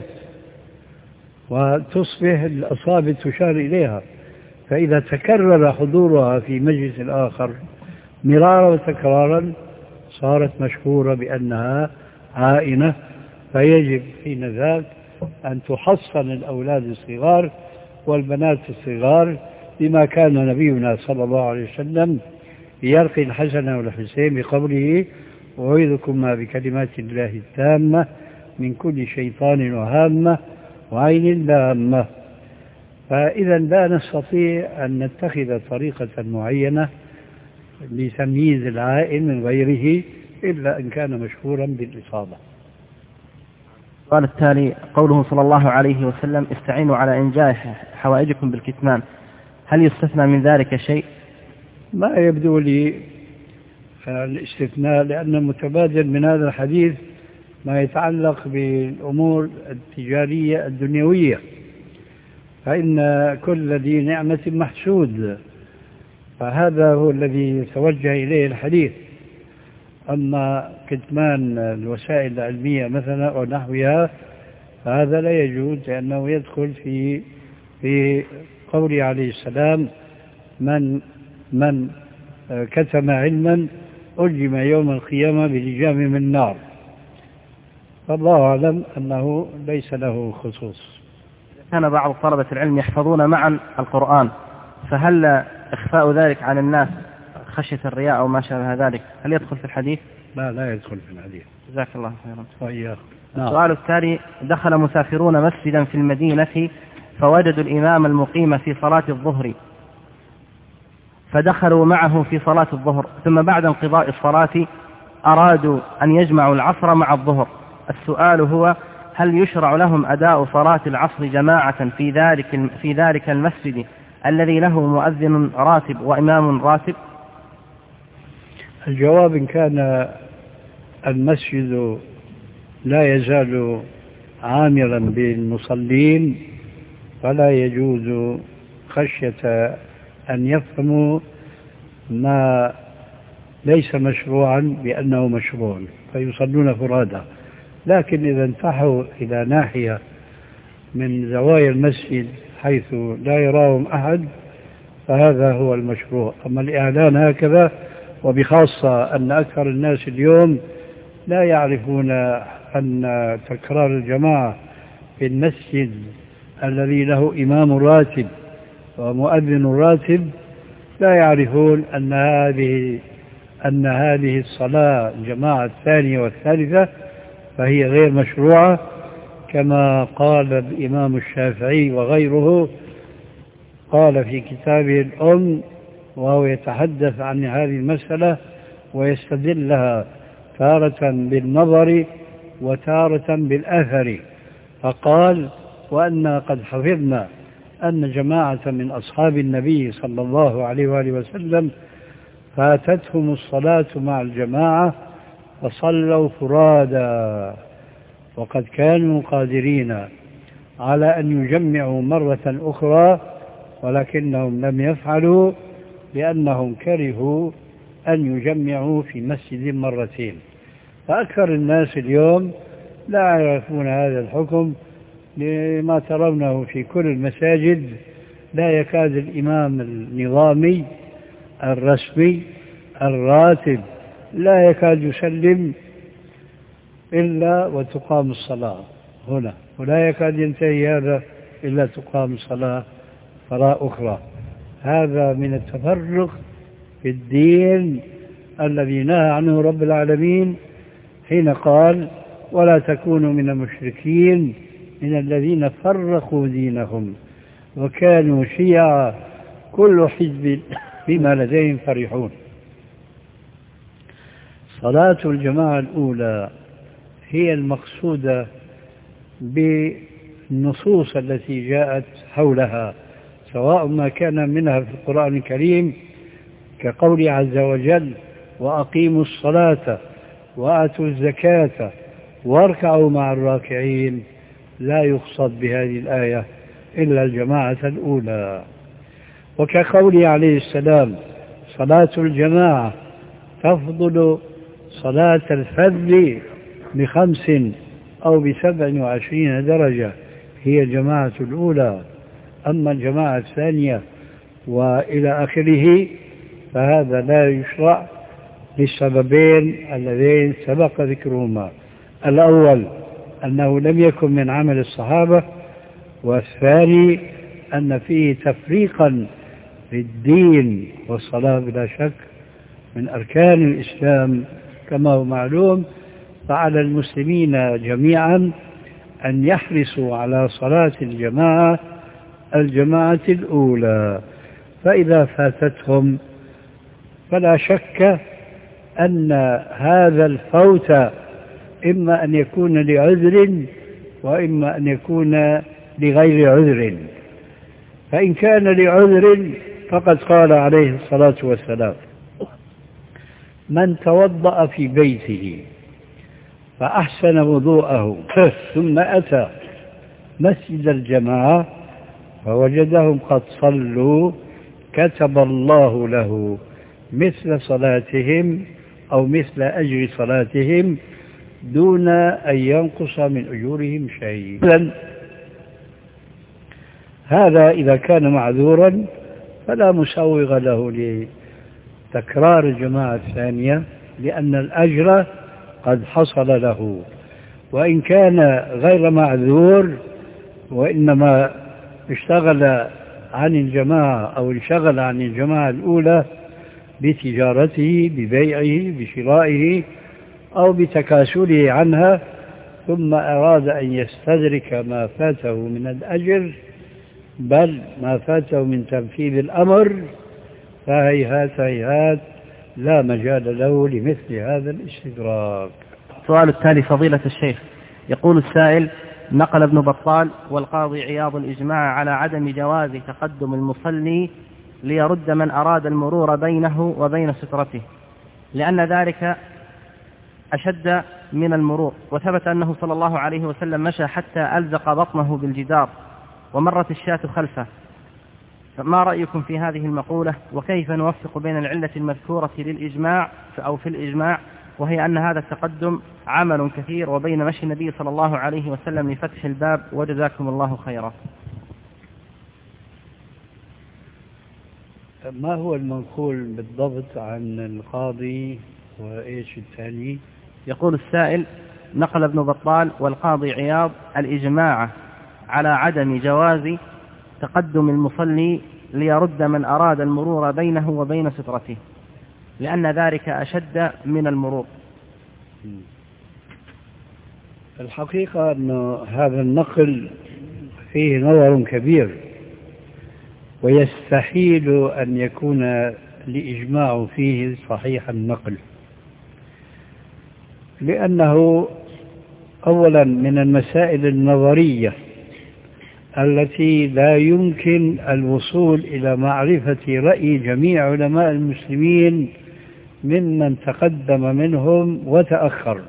وتصبح الأصابع تشار إليها. فإذا تكرر حضورها في مجلس آخر مرارا وتكرارا صارت مشهورة بأنها عائنة، فيجب حين ذاك أن تحصن الأولاد الصغار والبنات الصغار، بما كان نبينا صلى الله عليه وسلم يرقي الحسن والحسين بقوله: أعيذكم ما بكلمات الله التامة من كل شيطان وهامة وعين لامة. فإذا لا نستطيع أن نتخذ طريقة معينة لتمييز العائل من غيره إلا أن كان مشهورا بالإصابة. قال التالي: قوله صلى الله عليه وسلم: استعينوا على إنجاح حوائجكم بالكتمان، هل يستثنى من ذلك شيء؟ ما يبدو لي الاستثناء، لأن المتبادر من هذا الحديث ما يتعلق بالأمور التجارية الدنيوية، فإن كل ذي نعمة محسود، فهذا هو الذي يتوجه إليه الحديث. أما كتمان الوسائل العلمية مثلا أو نحوها فهذا لا يجوز، لأنه يدخل في في قوله عليه السلام: من من كتم علما ألجم يوم القيامة بلجام من نار. فالله أعلم أنه ليس له خصوص. كان بعض طلبة العلم يحفظون معا القرآن، فهل إخفاء ذلك عن الناس خشية الرياء أو ما شابه ذلك هل يدخل في الحديث؟ لا لا يدخل في الحديث. جزاك الله خيرا. وإياك. السؤال التالي: دخل مسافرون مسجدا في المدينة فوجدوا الإمام المقيم في صلاة الظهر، فدخلوا معه في صلاة الظهر، ثم بعد انقضاء الصلاة أرادوا أن يجمعوا العصر مع الظهر. السؤال هو: هل يشرع لهم أداء صلاة العصر جماعة في ذلك في ذلك المسجد الذي له مؤذن راتب وإمام راتب؟ الجواب: إن كان المسجد لا يزال عامرا بالمصلين فلا يجوز، خشية أن يفهموا ما ليس مشروعا بأنه مشروع فيصلون فرادى. لكن إذا انتحوا إلى ناحية من زوايا المسجد حيث لا يراهم أحد فهذا هو المشروع. أما الإعلان هكذا، وبخاصة أن أكثر الناس اليوم لا يعرفون أن تكرار الجماعة في المسجد الذي له إمام راتب ومؤذن راتب، لا يعرفون أن هذه أن هذه الصلاة الجماعة الثانية والثالثة فهي غير مشروعة، كما قال الإمام الشافعي وغيره، قال في كتابه الأم وهو يتحدث عن هذه المسألة ويستدلها تارة بالنظر وتارة بالأثر، فقال: وأنا قد حفظنا أن جماعة من أصحاب النبي صلى الله عليه وآله وسلم فاتتهم الصلاة مع الجماعة فصلوا فرادا، وقد كانوا قادرين على أن يجمعوا مرة أخرى ولكنهم لم يفعلوا لأنهم كرهوا أن يجمعوا في مسجد مرتين. فأكثر الناس اليوم لا يعرفون هذا الحكم لما ترونه في كل المساجد. لا يكاد الإمام النظامي الرسمي الراتب لا يكاد يسلم إلا وتقام الصلاة هنا، ولا يكاد ينتهي هذا إلا تقام الصلاة صلاة أخرى. هذا من التفرق في الدين الذي نهى عنه رب العالمين حين قال: ولا تكونوا من المشركين من الذين فرقوا دينهم وكانوا شيعا كل حزب بما لديهم فرحون. صلاة الجماعة الأولى هي المقصودة بالنصوص التي جاءت حولها، سواء ما كان منها في القرآن الكريم كقول عز وجل: وأقيموا الصلاة وآتوا الزكاة واركعوا مع الراكعين، لا يقصد بهذه الآية إلا الجماعة الأولى. وكقوله عليه السلام: صلاة الجماعة تفضل صلاة الفرد بخمس أو بسبع وعشرين درجة، هي الجماعة الأولى. أما الجماعة الثانية وإلى آخره فهذا لا يشرع للسببين اللذين سبق ذكرهما: الأول أنه لم يكن من عمل الصحابة، والثاني أن فيه تفريقا في الدين، والصلاة بلا شك من أركان الإسلام كما هو معلوم. فعلى المسلمين جميعا أن يحرصوا على صلاة الجماعة الجماعة الأولى، فإذا فاتتهم فلا شك أن هذا الفوت إما أن يكون لعذر وإما أن يكون لغير عذر. فإن كان لعذر فقد قال عليه الصلاة والسلام: من توضأ في بيته فأحسن وضوءه ثم أتى مسجد الجماعة فوجدهم قد صلوا كتب الله له مثل صلاتهم أو مثل أجر صلاتهم دون أن ينقص من أجورهم شيء. هذا إذا كان معذورا فلا مسوغ له لتكرار الجماعة الثانية، لأن الأجر قد حصل له. وإن كان غير معذور وإنما اشتغل عن الجماعة أو انشغل عن الجماعة الأولى بتجارته ببيعه بشرائه أو بتكاسله عنها، ثم أراد أن يستدرك ما فاته من الأجر بل ما فاته من تنفيذ الأمر، فهيهات هيهات لا مجال له لمثل هذا الاستدراك. السؤال التالي فضيلة الشيخ، يقول السائل: نقل ابن بطال والقاضي عياض الإجماع على عدم جواز تقدم المصلي ليرد من أراد المرور بينه وبين سترته، لأن ذلك أشد من المرور، وثبت أنه صلى الله عليه وسلم مشى حتى ألزق بطنه بالجدار ومرت الشاة خلفه. فما رأيكم في هذه المقولة؟ وكيف نوفق بين العلة المذكورة للإجماع أو في الإجماع وهي أن هذا التقدم عمل كثير وبين مشي النبي صلى الله عليه وسلم لفتح الباب؟ وجزاكم الله خيرا. ما هو المنقول بالضبط عن القاضي وإيش الثاني؟ يقول السائل: نقل ابن بطال والقاضي عياض الإجماع على عدم جواز تقدم المصلي ليرد من أراد المرور بينه وبين سترته، لأن ذلك أشد من المرور. الحقيقة أن هذا النقل فيه نظر كبير، ويستحيل أن يكون الإجماع فيه صحيح النقل، لأنه أولا من المسائل النظرية التي لا يمكن الوصول إلى معرفة رأي جميع علماء المسلمين ممن تقدم منهم وتأخر،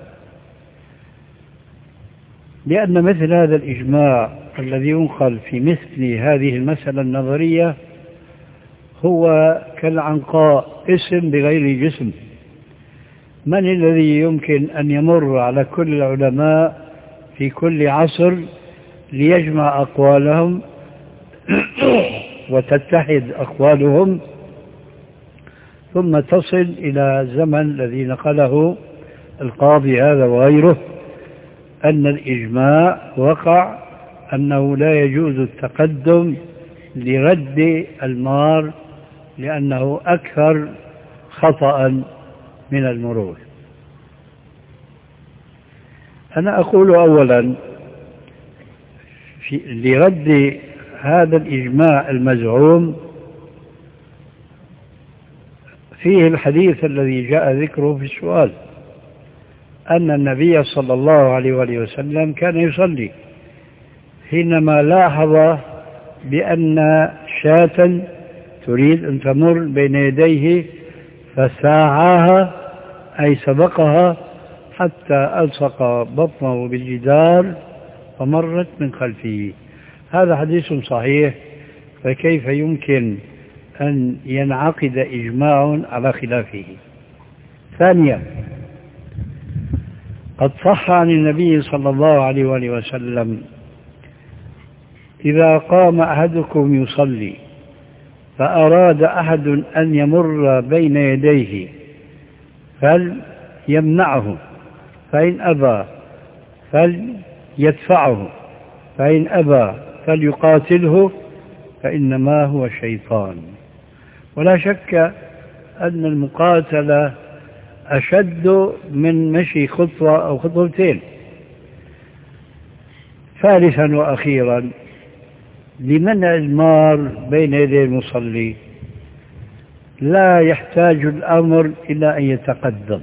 لأن مثل هذا الإجماع الذي ينقل في مثل هذه المسألة النظرية هو كالعنقاء، اسم بغير جسم. من الذي يمكن أن يمر على كل العلماء في كل عصر ليجمع أقوالهم وتتحد أقوالهم ثم تصل إلى الزمن الذي نقله القاضي هذا وغيره أن الإجماع وقع أنه لا يجوز التقدم لرد المار لأنه أكثر خطأ من المرور؟ أنا أقول أولا في لرد هذا الإجماع المزعوم فيه الحديث الذي جاء ذكره في السؤال أن النبي صلى الله عليه وآله وسلم كان يصلي حينما لاحظ بأن شاة تريد أن تمر بين يديه فساعاها أي سبقها حتى ألصق بطنه بالجدار فمرت من خلفه. هذا حديث صحيح، فكيف يمكن أن ينعقد إجماع على خلافه؟ ثانيا، قد صح عن النبي صلى الله عليه وآله وسلم إذا قام أحدكم يصلي فأراد أحد أن يمر بين يديه فليمنعه، فإن أبى فليدفعه، فإن أبى فليقاتله، فإنما هو شيطان. ولا شك أن المقاتلة أشد من مشي خطوة أو خطوتين. ثالثا وأخيرا، لمنع المار بين يدي المصلي لا يحتاج الأمر إلى أن يتقدم.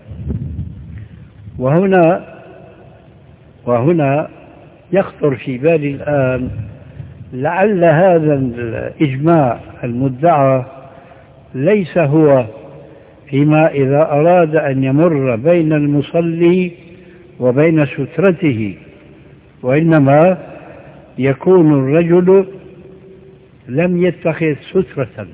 وهنا وهنا يخطر في بالي الآن لعل هذا الإجماع المدعى ليس هو فيما إذا أراد أن يمر بين المصلي وبين سترته، وإنما يكون الرجل لم يتخذ سترة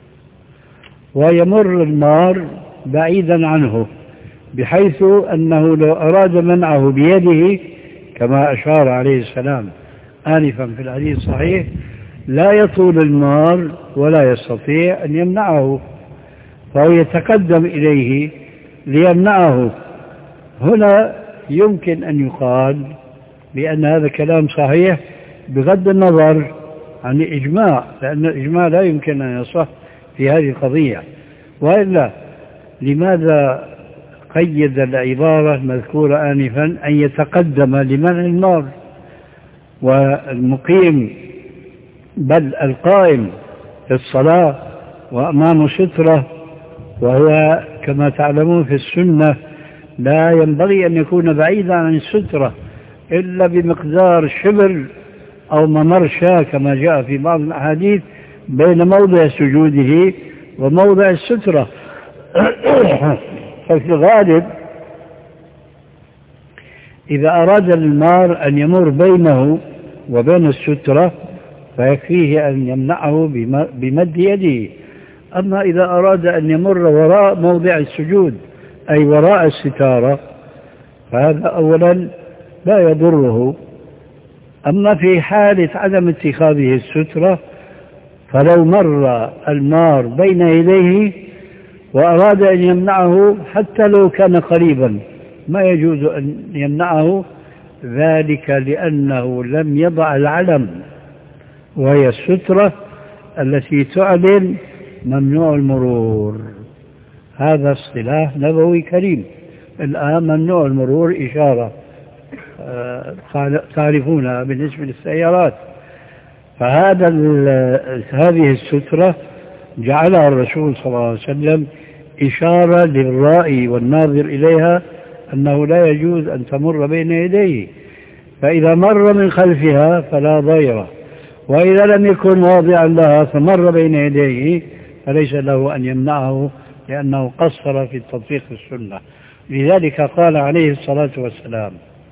ويمر المار بعيدا عنه، بحيث أنه لو أراد منعه بيده كما أشار عليه السلام آنفا في الحديث الصحيح لا يطول المار ولا يستطيع أن يمنعه، فهو يتقدم إليه ليمنعه. هنا يمكن أن يقال بأن هذا كلام صحيح بغض النظر عن الإجماع، لأن الإجماع لا يمكن أن يصح في هذه القضية. وإلا لماذا قيد العبارة المذكورة آنفا أن يتقدم لمنع النار؟ والمقيم بل القائم في الصلاة وأمام سترة، وهو كما تعلمون في السنة لا ينبغي أن يكون بعيدا عن السترة إلا بمقدار شبر أو ممر شاة كما جاء في بعض الأحاديث بين موضع سجوده وموضع السترة. ففي الغالب إذا أراد المار أن يمر بينه وبين السترة فيكفيه أن يمنعه بمد يده. أما إذا أراد أن يمر وراء موضع السجود أي وراء الستارة فهذا أولا لا يضره. أما في حالة عدم اتخاذه السترة فلو مر المار بين يديه وأراد أن يمنعه حتى لو كان قريبا ما يجوز أن يمنعه، ذلك لأنه لم يضع العلم وهي السترة التي تعلن ممنوع المرور. هذا اصطلاح نبوي كريم. الآن ممنوع المرور إشارة تعرفونها بالنسبة للسيارات، فهذا هذه السترة جعلها الرسول صلى الله عليه وسلم إشارة للرائي والناظر إليها أنه لا يجوز أن تمر بين يديه، فإذا مر من خلفها فلا ضير، وإذا لم يكن واضعا لها فمر بين يديه فليس له أن يمنعه لأنه قصر في تطبيق السنة. لذلك قال عليه الصلاة والسلام: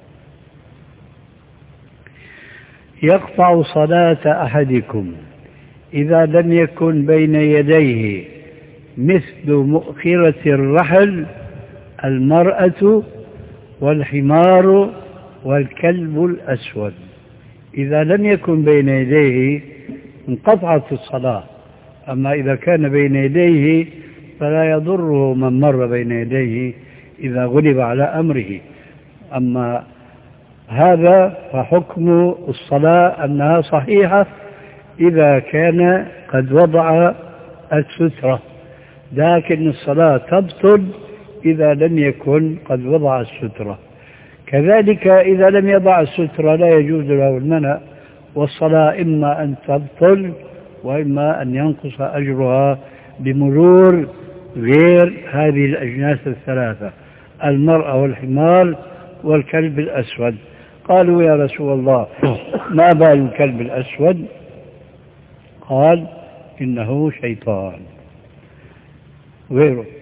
يقطع صلاة أحدكم إذا لم يكن بين يديه مثل مؤخرة الرحل المرأة والحمار والكلب الأسود. إذا لم يكن بين يديه انقطعت الصلاة، أما إذا كان بين يديه فلا يضره من مر بين يديه إذا غلب على أمره. أما هذا فحكم الصلاة أنها صحيحة إذا كان قد وضع السترة، لكن الصلاة تبطل إذا لم يكن قد وضع السترة. كذلك إذا لم يضع السترة لا يجوز له المنع، والصلاة إما أن تبطل وإما أن ينقص أجرها بمرور غير هذه الأجناس الثلاثة: المرأة والحمار والكلب الأسود. قالوا: يا رسول الله، ما بال الكلب الأسود؟ قال: إنه شيطان. غيره.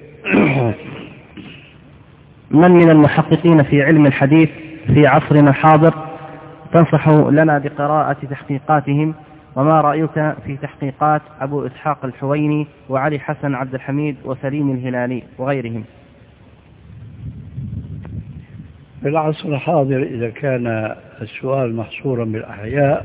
من من المحققين في علم الحديث في عصرنا الحاضر تنصح لنا بقراءة تحقيقاتهم؟ وما رأيك في تحقيقات أبو إسحاق الحويني وعلي حسن عبد الحميد وسليم الهلالي وغيرهم؟ في العصر الحاضر إذا كان السؤال محصورا بالأحياء،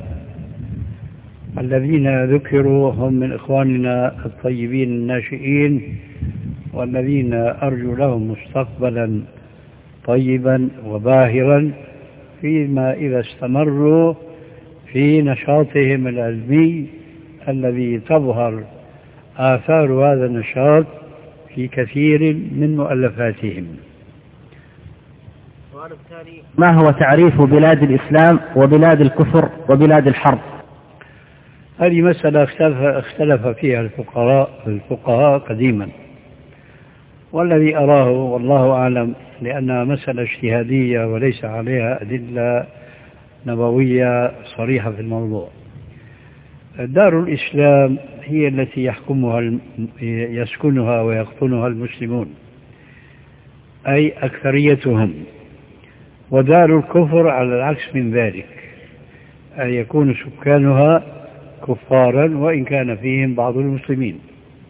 الذين ذكروا هم من إخواننا الطيبين الناشئين، والذين أرجو لهم مستقبلا طيبا وباهرا فيما إذا استمروا في نشاطهم العلمي الذي تظهر آثار هذا النشاط في كثير من مؤلفاتهم. ما هو تعريف بلاد الإسلام وبلاد الكفر وبلاد الحرب؟ هذه مسألة اختلف, اختلف فيها الفقهاء الفقهاء قديما، والذي أراه والله أعلم لأنها مسألة اجتهادية وليس عليها أدلة نبوية صريحة في الموضوع. دار الإسلام هي التي يحكمها يسكنها ويقطنها المسلمون، أي أكثريتهم، ودار الكفر على العكس من ذلك، أي يكون سكانها كفارا وإن كان فيهم بعض المسلمين.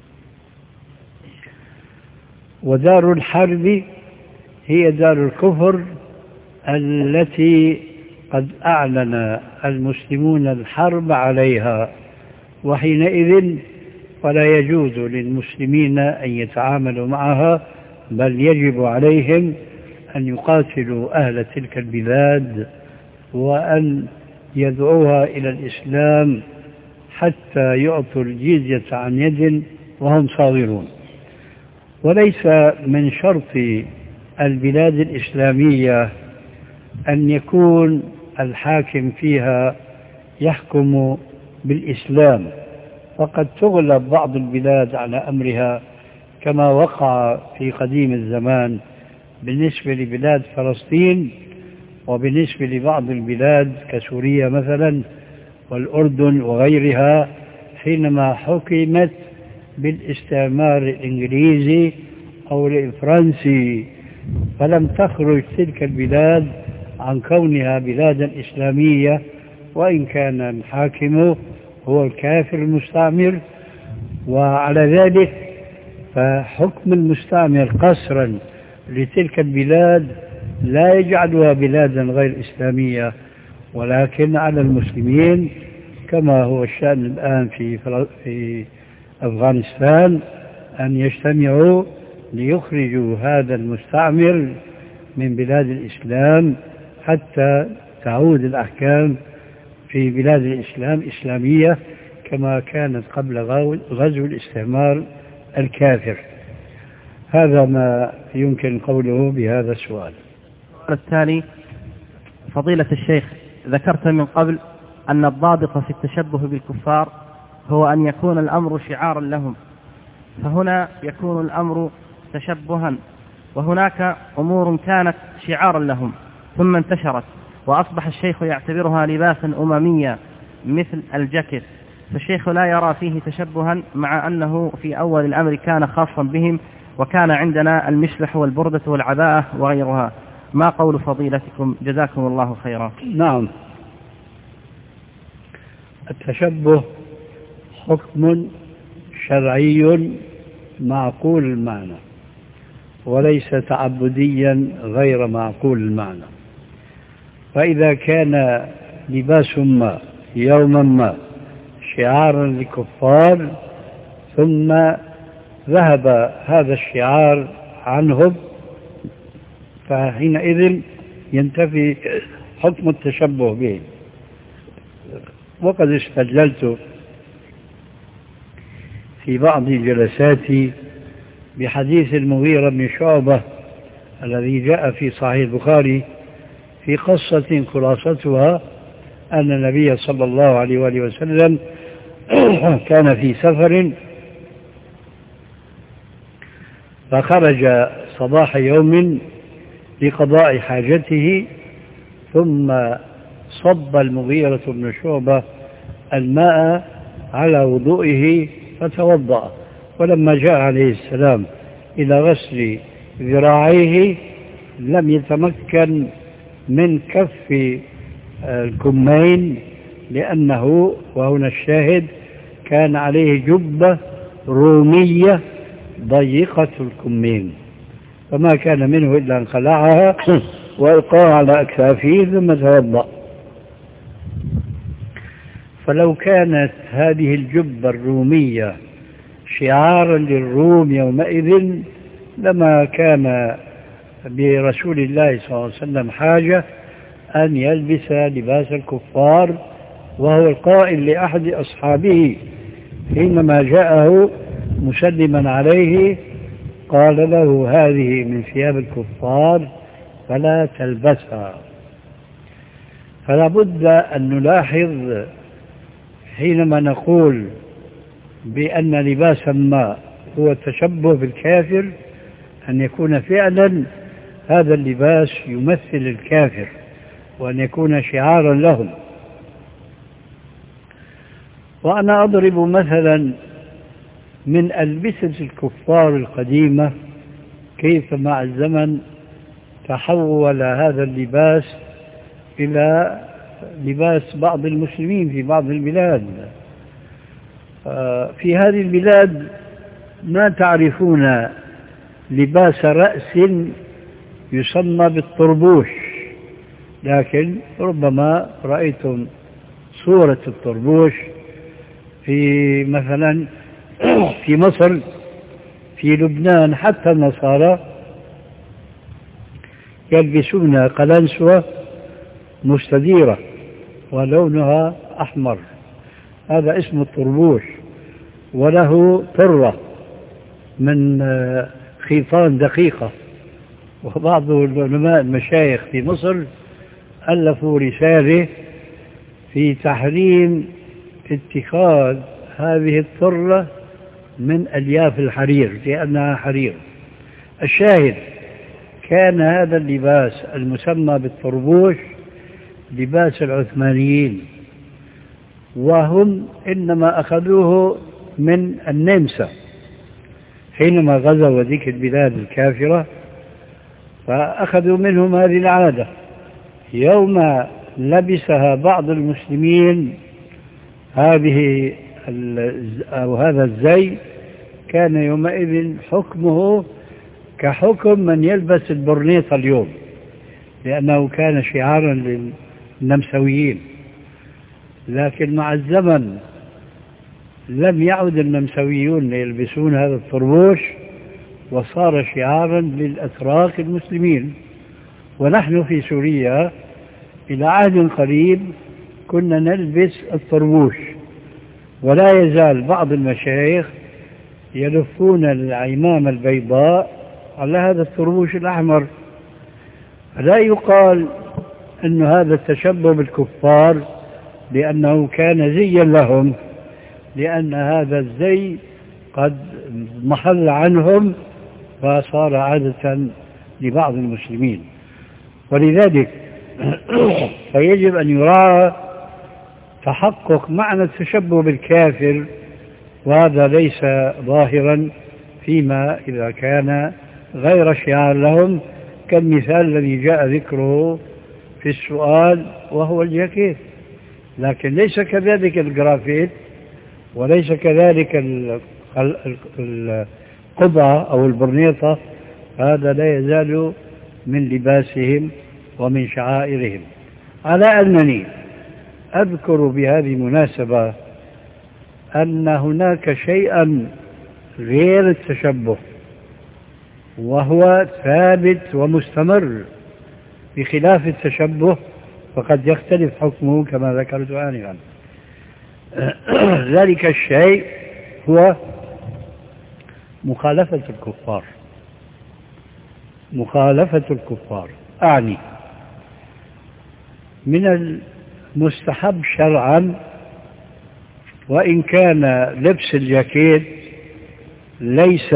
ودار الحرب هي دار الكفر التي قد أعلن المسلمون الحرب عليها، وحينئذ فلا يجوز للمسلمين أن يتعاملوا معها، بل يجب عليهم أن يقاتلوا أهل تلك البلاد وأن يدعوها إلى الإسلام حتى يعطوا الجزية عن يد وهم صاغرون. وليس من شرط البلاد الإسلامية أن يكون الحاكم فيها يحكم بالإسلام، فقد تغلب بعض البلاد على أمرها كما وقع في قديم الزمان بالنسبة لبلاد فلسطين، وبالنسبة لبعض البلاد كسوريا مثلا والأردن وغيرها حينما حكمت بالاستعمار الإنجليزي أو الفرنسي، فلم تخرج تلك البلاد عن كونها بلادا إسلامية، وإن كان الحاكم هو الكافر المستعمر. وعلى ذلك فحكم المستعمر قسرا لتلك البلاد لا يجعلها بلادا غير إسلامية، ولكن على المسلمين كما هو الشأن الآن في في أفغانستان أن يجتمعوا ليخرجوا هذا المستعمر من بلاد الإسلام حتى تعود الأحكام في بلاد الإسلام إسلامية كما كانت قبل غزو الاستعمار الكافر. هذا ما يمكن قوله بهذا السؤال. التالي: فضيلة الشيخ، ذكرت من قبل أن الضابط في التشبه بالكفار هو أن يكون الأمر شعارا لهم، فهنا يكون الأمر تشبها، وهناك أمور كانت شعارا لهم ثم انتشرت، وأصبح الشيخ يعتبرها لباسا أمميا مثل الجاكيت، فالشيخ لا يرى فيه تشبها مع أنه في أول الأمر كان خاصا بهم، وكان عندنا المشلح والبردة والعباءة وغيرها. ما قول فضيلتكم جزاكم الله خيرا؟ نعم، التشبه حكم شرعي معقول المعنى، وليس تعبديا غير معقول المعنى. فإذا كان لباس ما يوما ما شعارا للكفار، ثم ذهب هذا الشعار عنهم، فحينئذ ينتفي حكم التشبه به. وقد استدللت في بعض جلساتي بحديث المغيرة بن شعبة الذي جاء في صحيح البخاري في قصة خلاصتها أن النبي صلى الله عليه وآله وسلم كان في سفر، فخرج صباح يوم لقضاء حاجته، ثم صب المغيرة بن شعبة الماء على وضوئه فتوضأ، ولما جاء عليه السلام إلى غسل ذراعيه لم يتمكن من كف الكمين، لأنه وهنا الشاهد كان عليه جبة رومية ضيقة الكمين، فما كان منه إلا أن خلعها وألقاها على أكتافه ثم توضأ. فلو كانت هذه الجبة الرومية شعارا للروم يومئذ لما كان برسول الله صلى الله عليه وسلم حاجة أن يلبس لباس الكفار، وهو القائل لأحد أصحابه حينما جاءه مسلما عليه قال له: هذه من ثياب الكفار فلا تلبسها. فلا بد أن نلاحظ حينما نقول بأن لباسا ما هو التشبه بالكافر أن يكون فعلا هذا اللباس يمثل الكافر، وأن يكون شعارا لهم. وأنا أضرب مثلا من ألبسة الكفار القديمة كيف مع الزمن تحول هذا اللباس إلى لباس بعض المسلمين في بعض البلاد. في هذه البلاد ما تعرفون لباس رأس يسمى بالطربوش، لكن ربما رأيتم صورة الطربوش في مثلا في مصر، في لبنان، حتى النصارى يلبسون قلنسوة مستديرة ولونها أحمر، هذا اسم الطربوش، وله طرة من خيطان دقيقة. وبعض العلماء المشايخ في مصر ألفوا رسالة في تحريم اتخاذ هذه الطرة من ألياف الحرير لأنها حرير. الشاهد كان هذا اللباس المسمى بالطربوش لباس العثمانيين، وهم إنما أخذوه من النمسا حينما غزوا ذيك البلاد الكافرة، فأخذوا منهم هذه العادة. يوم لبسها بعض المسلمين هذه أو هذا الزي كان يومئذ حكمه كحكم من يلبس البرنيطة اليوم، لأنه كان شعارا للنمساويين. لكن مع الزمن لم يعد النمساويون يلبسون هذا الطربوش، وصار شعارا للأتراك المسلمين. ونحن في سوريا إلى عهد قريب كنا نلبس الطربوش، ولا يزال بعض المشايخ يلفون العمامة البيضاء على هذا الطربوش الأحمر. لا يقال أن هذا التشبه بالكفار لأنه كان زيا لهم، لأن هذا الزي قد محل عنهم فصار عادة لبعض المسلمين. ولذلك فيجب أن يراعى تحقق معنى التشبه بالكافر، وهذا ليس ظاهرا فيما إذا كان غير شعار لهم، كالمثال الذي جاء ذكره في السؤال وهو الجاكيت. لكن ليس كذلك الجرافيت، وليس كذلك القبعة أو البرنيطة، هذا لا يزال من لباسهم ومن شعائرهم. على أنني أذكر بهذه المناسبة أن هناك شيئا غير التشبه وهو ثابت ومستمر، بخلاف التشبه فقد يختلف حكمه كما ذكرت آنفا. ذلك الشيء هو مخالفة الكفار. مخالفة الكفار أعني من المستحب شرعا، وإن كان لبس الجاكيت ليس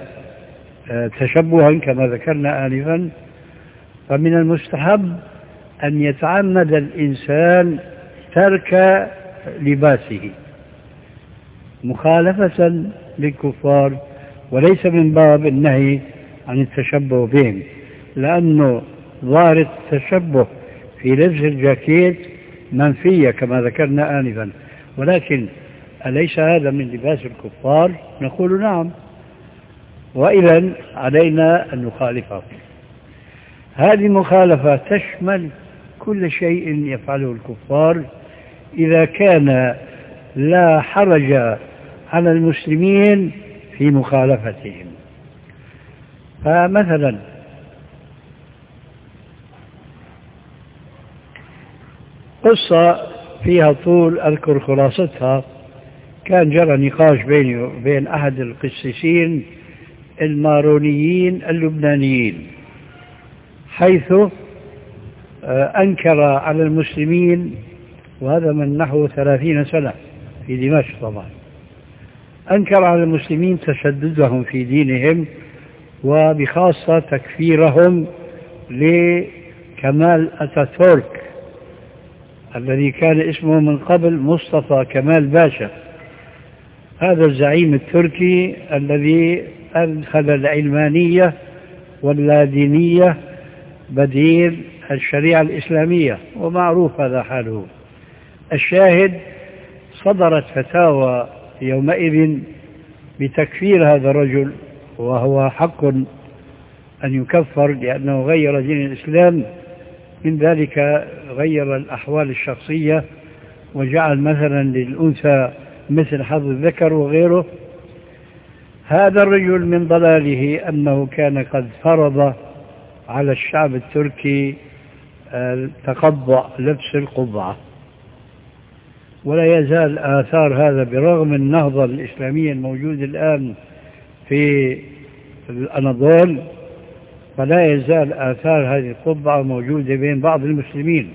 تشبها كما ذكرنا آنفا، فمن المستحب أن يتعمد الإنسان ترك لباسه مخالفة للكفار، وليس من باب النهي عن التشبه بهم، لأنه ظاهرة التشبه في لبس الجاكيت منفية كما ذكرنا آنفا. ولكن أليس هذا من لباس الكفار؟ نقول نعم، وإذن علينا أن نخالفه. هذه مخالفة تشمل كل شيء يفعله الكفار إذا كان لا حرج على المسلمين في مخالفتهم. فمثلا قصة فيها طول أذكر خلاصتها، كان جرى نقاش بيني وبين أحد القسيسين المارونيين اللبنانيين، حيث أنكر على المسلمين، وهذا من نحو ثلاثين سنة في دمشق طبعا، أنكر على المسلمين تشددهم في دينهم، وبخاصة تكفيرهم لكمال أتاتورك الذي كان اسمه من قبل مصطفى كمال باشا، هذا الزعيم التركي الذي أدخل العلمانية واللادينية بديل الشريعة الإسلامية، ومعروف هذا حاله. الشاهد صدرت فتاوى يومئذ بتكفير هذا الرجل، وهو حق أن يكفر لأنه غير دين الإسلام. من ذلك غير الأحوال الشخصية وجعل مثلا للأنثى مثل حظ الذكر وغيره. هذا الرجل من ضلاله أنه كان قد فرض على الشعب التركي تقبع لبس القبعة، ولا يزال آثار هذا برغم النهضة الإسلامية الموجودة الآن في الأناضول، فلا يزال آثار هذه القبعة موجودة بين بعض المسلمين.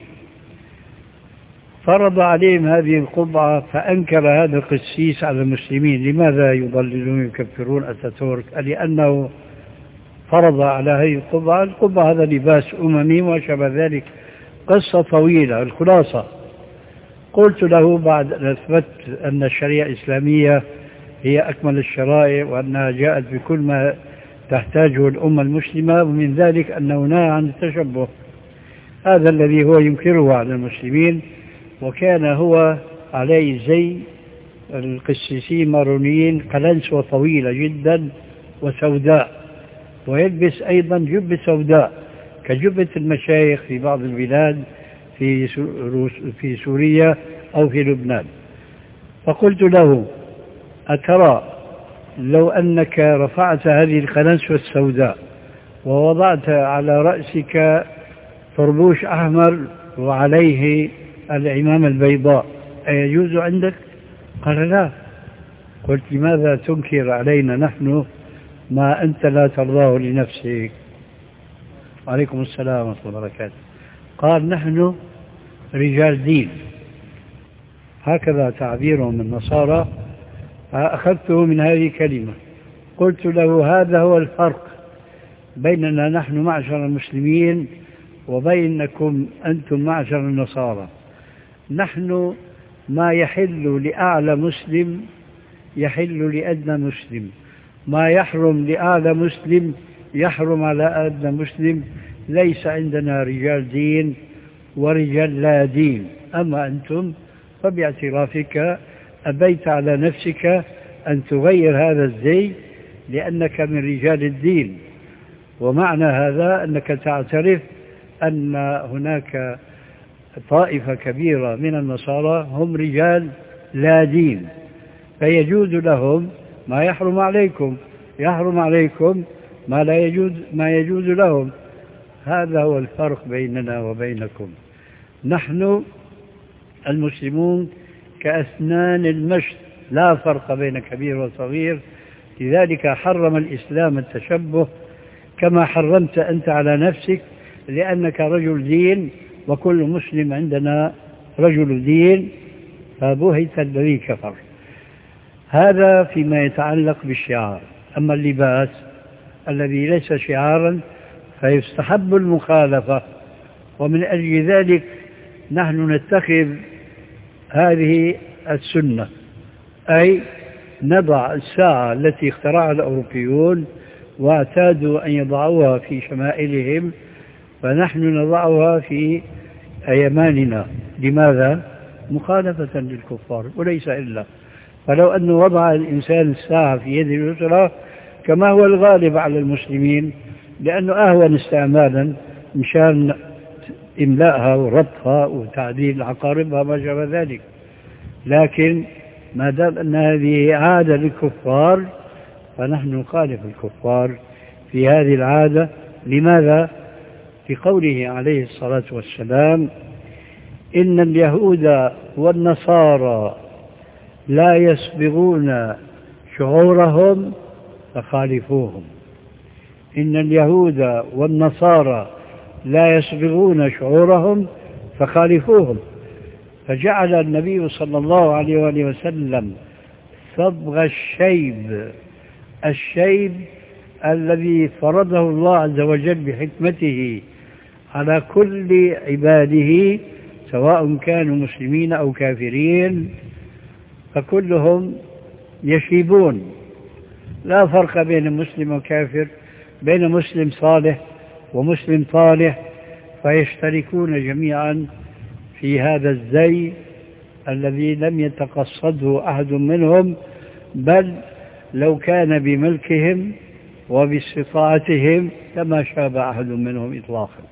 فرض عليهم هذه القبعة، فأنكر هذا القسيس على المسلمين. لماذا يضللون يكفرون أتاتورك؟ لأنه فرض على هذه القبعة. القبعة هذا لباس أممي وشبه ذلك، قصة طويلة. الخلاصة قلت له بعد أن أثبت أن الشريعة الإسلامية هي أكمل الشرائع، وأنها جاءت بكل ما تحتاجه الأمة المسلمة، ومن ذلك أنه نهى عن التشبه، هذا الذي هو ينكره على المسلمين. وكان هو عليه زي القسيسين المارونيين، قلنسوة طويلة جدا وسوداء، ويلبس أيضا جبة سوداء كجبة المشايخ في بعض البلاد في في سوريا أو في لبنان. فقلت له: أترى لو أنك رفعت هذه القلنسوة السوداء ووضعت على رأسك طربوش أحمر وعليه العمامة البيضاء أيجوز عندك؟ قال: لا. قلت: لماذا تنكر علينا نحن ما أنت لا ترضاه لنفسك؟ عليكم السلام ورحمة الله وبركاته. قال: نحن رجال دين، هكذا تعبيرهم النصارى، أخذته من هذه الكلمة. قلت له: هذا هو الفرق بيننا نحن معشر المسلمين وبينكم أنتم معشر النصارى. نحن ما يحل لأعلى مسلم يحل لأدنى مسلم، ما يحرم لأعلى مسلم يحرم على أدنى مسلم. ليس عندنا رجال دين ورجال لا دين. أما أنتم فباعترافك أبيت على نفسك أن تغير هذا الزي لأنك من رجال الدين، ومعنى هذا أنك تعترف أن هناك طائفة كبيرة من النصارى هم رجال لا دين، فيجوز لهم ما يحرم عليكم، يحرم عليكم ما لا يجوز ما يجوز لهم. هذا هو الفرق بيننا وبينكم. نحن المسلمون كأسنان المشط، لا فرق بين كبير وصغير. لذلك حرم الإسلام التشبه كما حرمت أنت على نفسك، لأنك رجل دين وكل مسلم عندنا رجل دين، فبهت الذي كفر. هذا فيما يتعلق بالشعار. أما اللباس الذي ليس شعارا فيستحب المخالفة، ومن أجل ذلك نحن نتخذ هذه السنة، أي نضع الساعة التي اخترعها الأوروبيون واعتادوا أن يضعوها في شمائلهم، فنحن نضعها في أيماننا. لماذا؟ مخالفة للكفار وليس إلا. فلو أنه وضع الإنسان الساعة في يد اليسرى كما هو الغالب على المسلمين، لأنه أهون استعمالا مشان إملائها وربطها وتعديل عقاربها ما شابه ذلك، لكن ما دام أن هذه عادة للكفار فنحن نخالف الكفار في هذه العادة. لماذا؟ في قوله عليه الصلاة والسلام: إن اليهود والنصارى لا يسبغون شعورهم فخالفوهم. إن اليهود والنصارى لا يسبغون شعورهم فخالفوهم. فجعل النبي صلى الله عليه وآله وسلم صبغ الشيب، الشيب الذي فرضه الله عز وجل بحكمته على كل عباده سواء كانوا مسلمين أو كافرين، فكلهم يشيبون. لا فرق بين مسلم وكافر، بين مسلم صالح ومسلم طالح، فيشتركون جميعا في هذا الزي الذي لم يتقصده أحد منهم، بل لو كان بملكهم وباستطاعتهم لما شاب أحد منهم إطلاقا.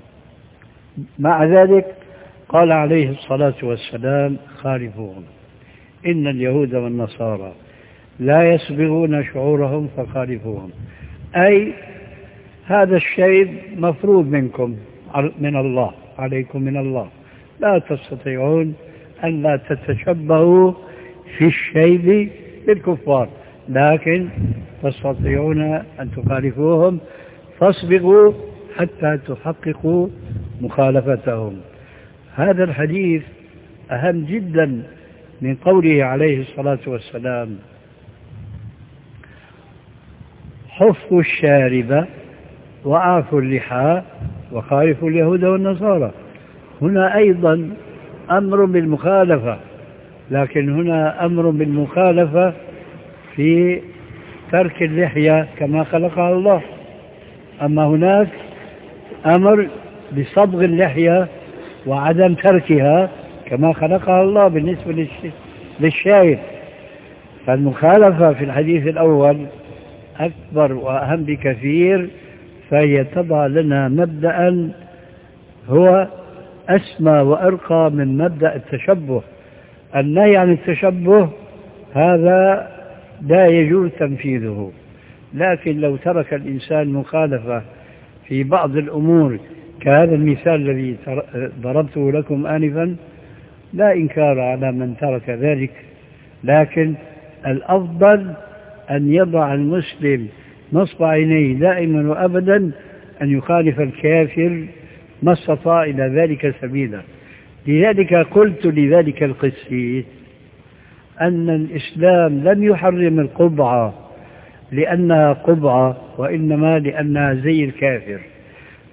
مع ذلك قال عليه الصلاة والسلام: خالفوهم. إن اليهود والنصارى لا يسبغون شعورهم فخالفوهم، أي هذا الشيء مفروض منكم من الله، عليكم من الله، لا تستطيعون أن لا تتشبهوا في الشيء بالكفار، لكن تستطيعون أن تخالفوهم، فاصبغوا حتى تحققوا مخالفتهم. هذا الحديث أهم جدا من قوله عليه الصلاة والسلام: حفوا الشارب وأعفوا اللحى وخالفوا اليهود والنصارى. هنا أيضا أمر بالمخالفة، لكن هنا أمر بالمخالفة في ترك اللحية كما خلقها الله، أما هناك أمر بصبغ اللحية وعدم تركها كما خلقها الله بالنسبة للشايب. فالمخالفة في الحديث الأول أكبر وأهم بكثير، فهي تضع لنا مبدأ هو أسمى وأرقى من مبدأ التشبه. النهي عن التشبه هذا لا يجوز تنفيذه، لكن لو ترك الإنسان مخالفة في بعض الأمور كهذا المثال الذي ضربته لكم آنفا، لا إنكار على من ترك ذلك، لكن الأفضل أن يضع المسلم نصب عينيه دائما وأبدا أن يخالف الكافر ما استطاع إلى ذلك سبيلا. لذلك قلت لذلك القسيس أن الإسلام لم يحرم القبعة لأنها قبعة، وإنما لأنها زي الكافر.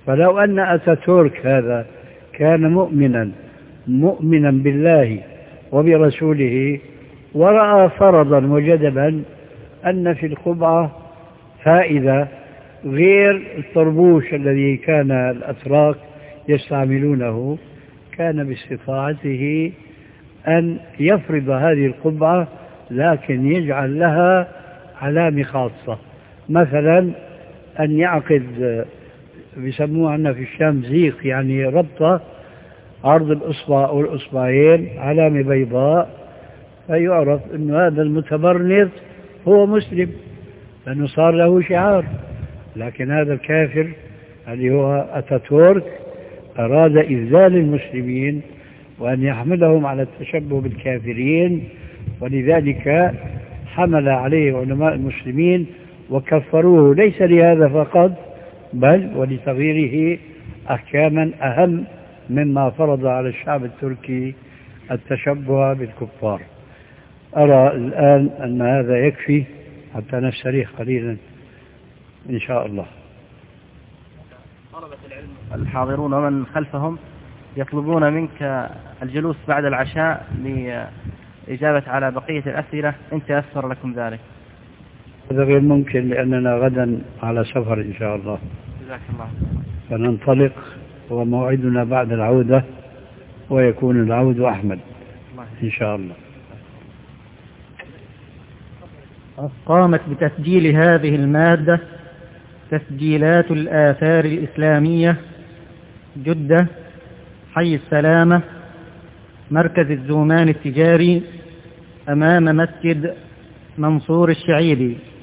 فلو أن أتاتورك هذا كان مؤمنا مؤمنا بالله وبرسوله ورأى فرضا وجدبا أن في القبعة فائدة غير الطربوش الذي كان الأتراك يستعملونه، كان باستطاعته أن يفرض هذه القبعة لكن يجعل لها علامة خاصة، مثلا أن يعقد بيسموه عندنا في الشام زيق، يعني ربطة عرض الأصبع أو الأصبعين علامة بيضاء، فيعرف أن هذا المتبرنط هو مسلم لأنه صار له شعار. لكن هذا الكافر اللي هو أتاتورك أراد إذلال المسلمين وأن يحملهم على التشبه بالكافرين، ولذلك حمل عليه علماء المسلمين وكفروه، ليس لهذا فقط بل ولتغييره أحكاما أهم مما فرض على الشعب التركي التشبه بالكفار. أرى الآن أن هذا يكفي حتى نستريح قليلا إن شاء الله. طلبة العلم الحاضرون ومن خلفهم يطلبون منك الجلوس بعد العشاء لإجابة على بقية الأسئلة إن تيسر لكم ذلك. هذا غير ممكن لأننا غدا على سفر إن شاء الله. جزاك الله. فننطلق وموعدنا بعد العودة ويكون العود أحمد إن شاء الله. قامت بتسجيل هذه المادة تسجيلات الآثار الإسلامية، جدة، حي السلامة، مركز الزومان التجاري، أمام مسجد منصور الشعيبي.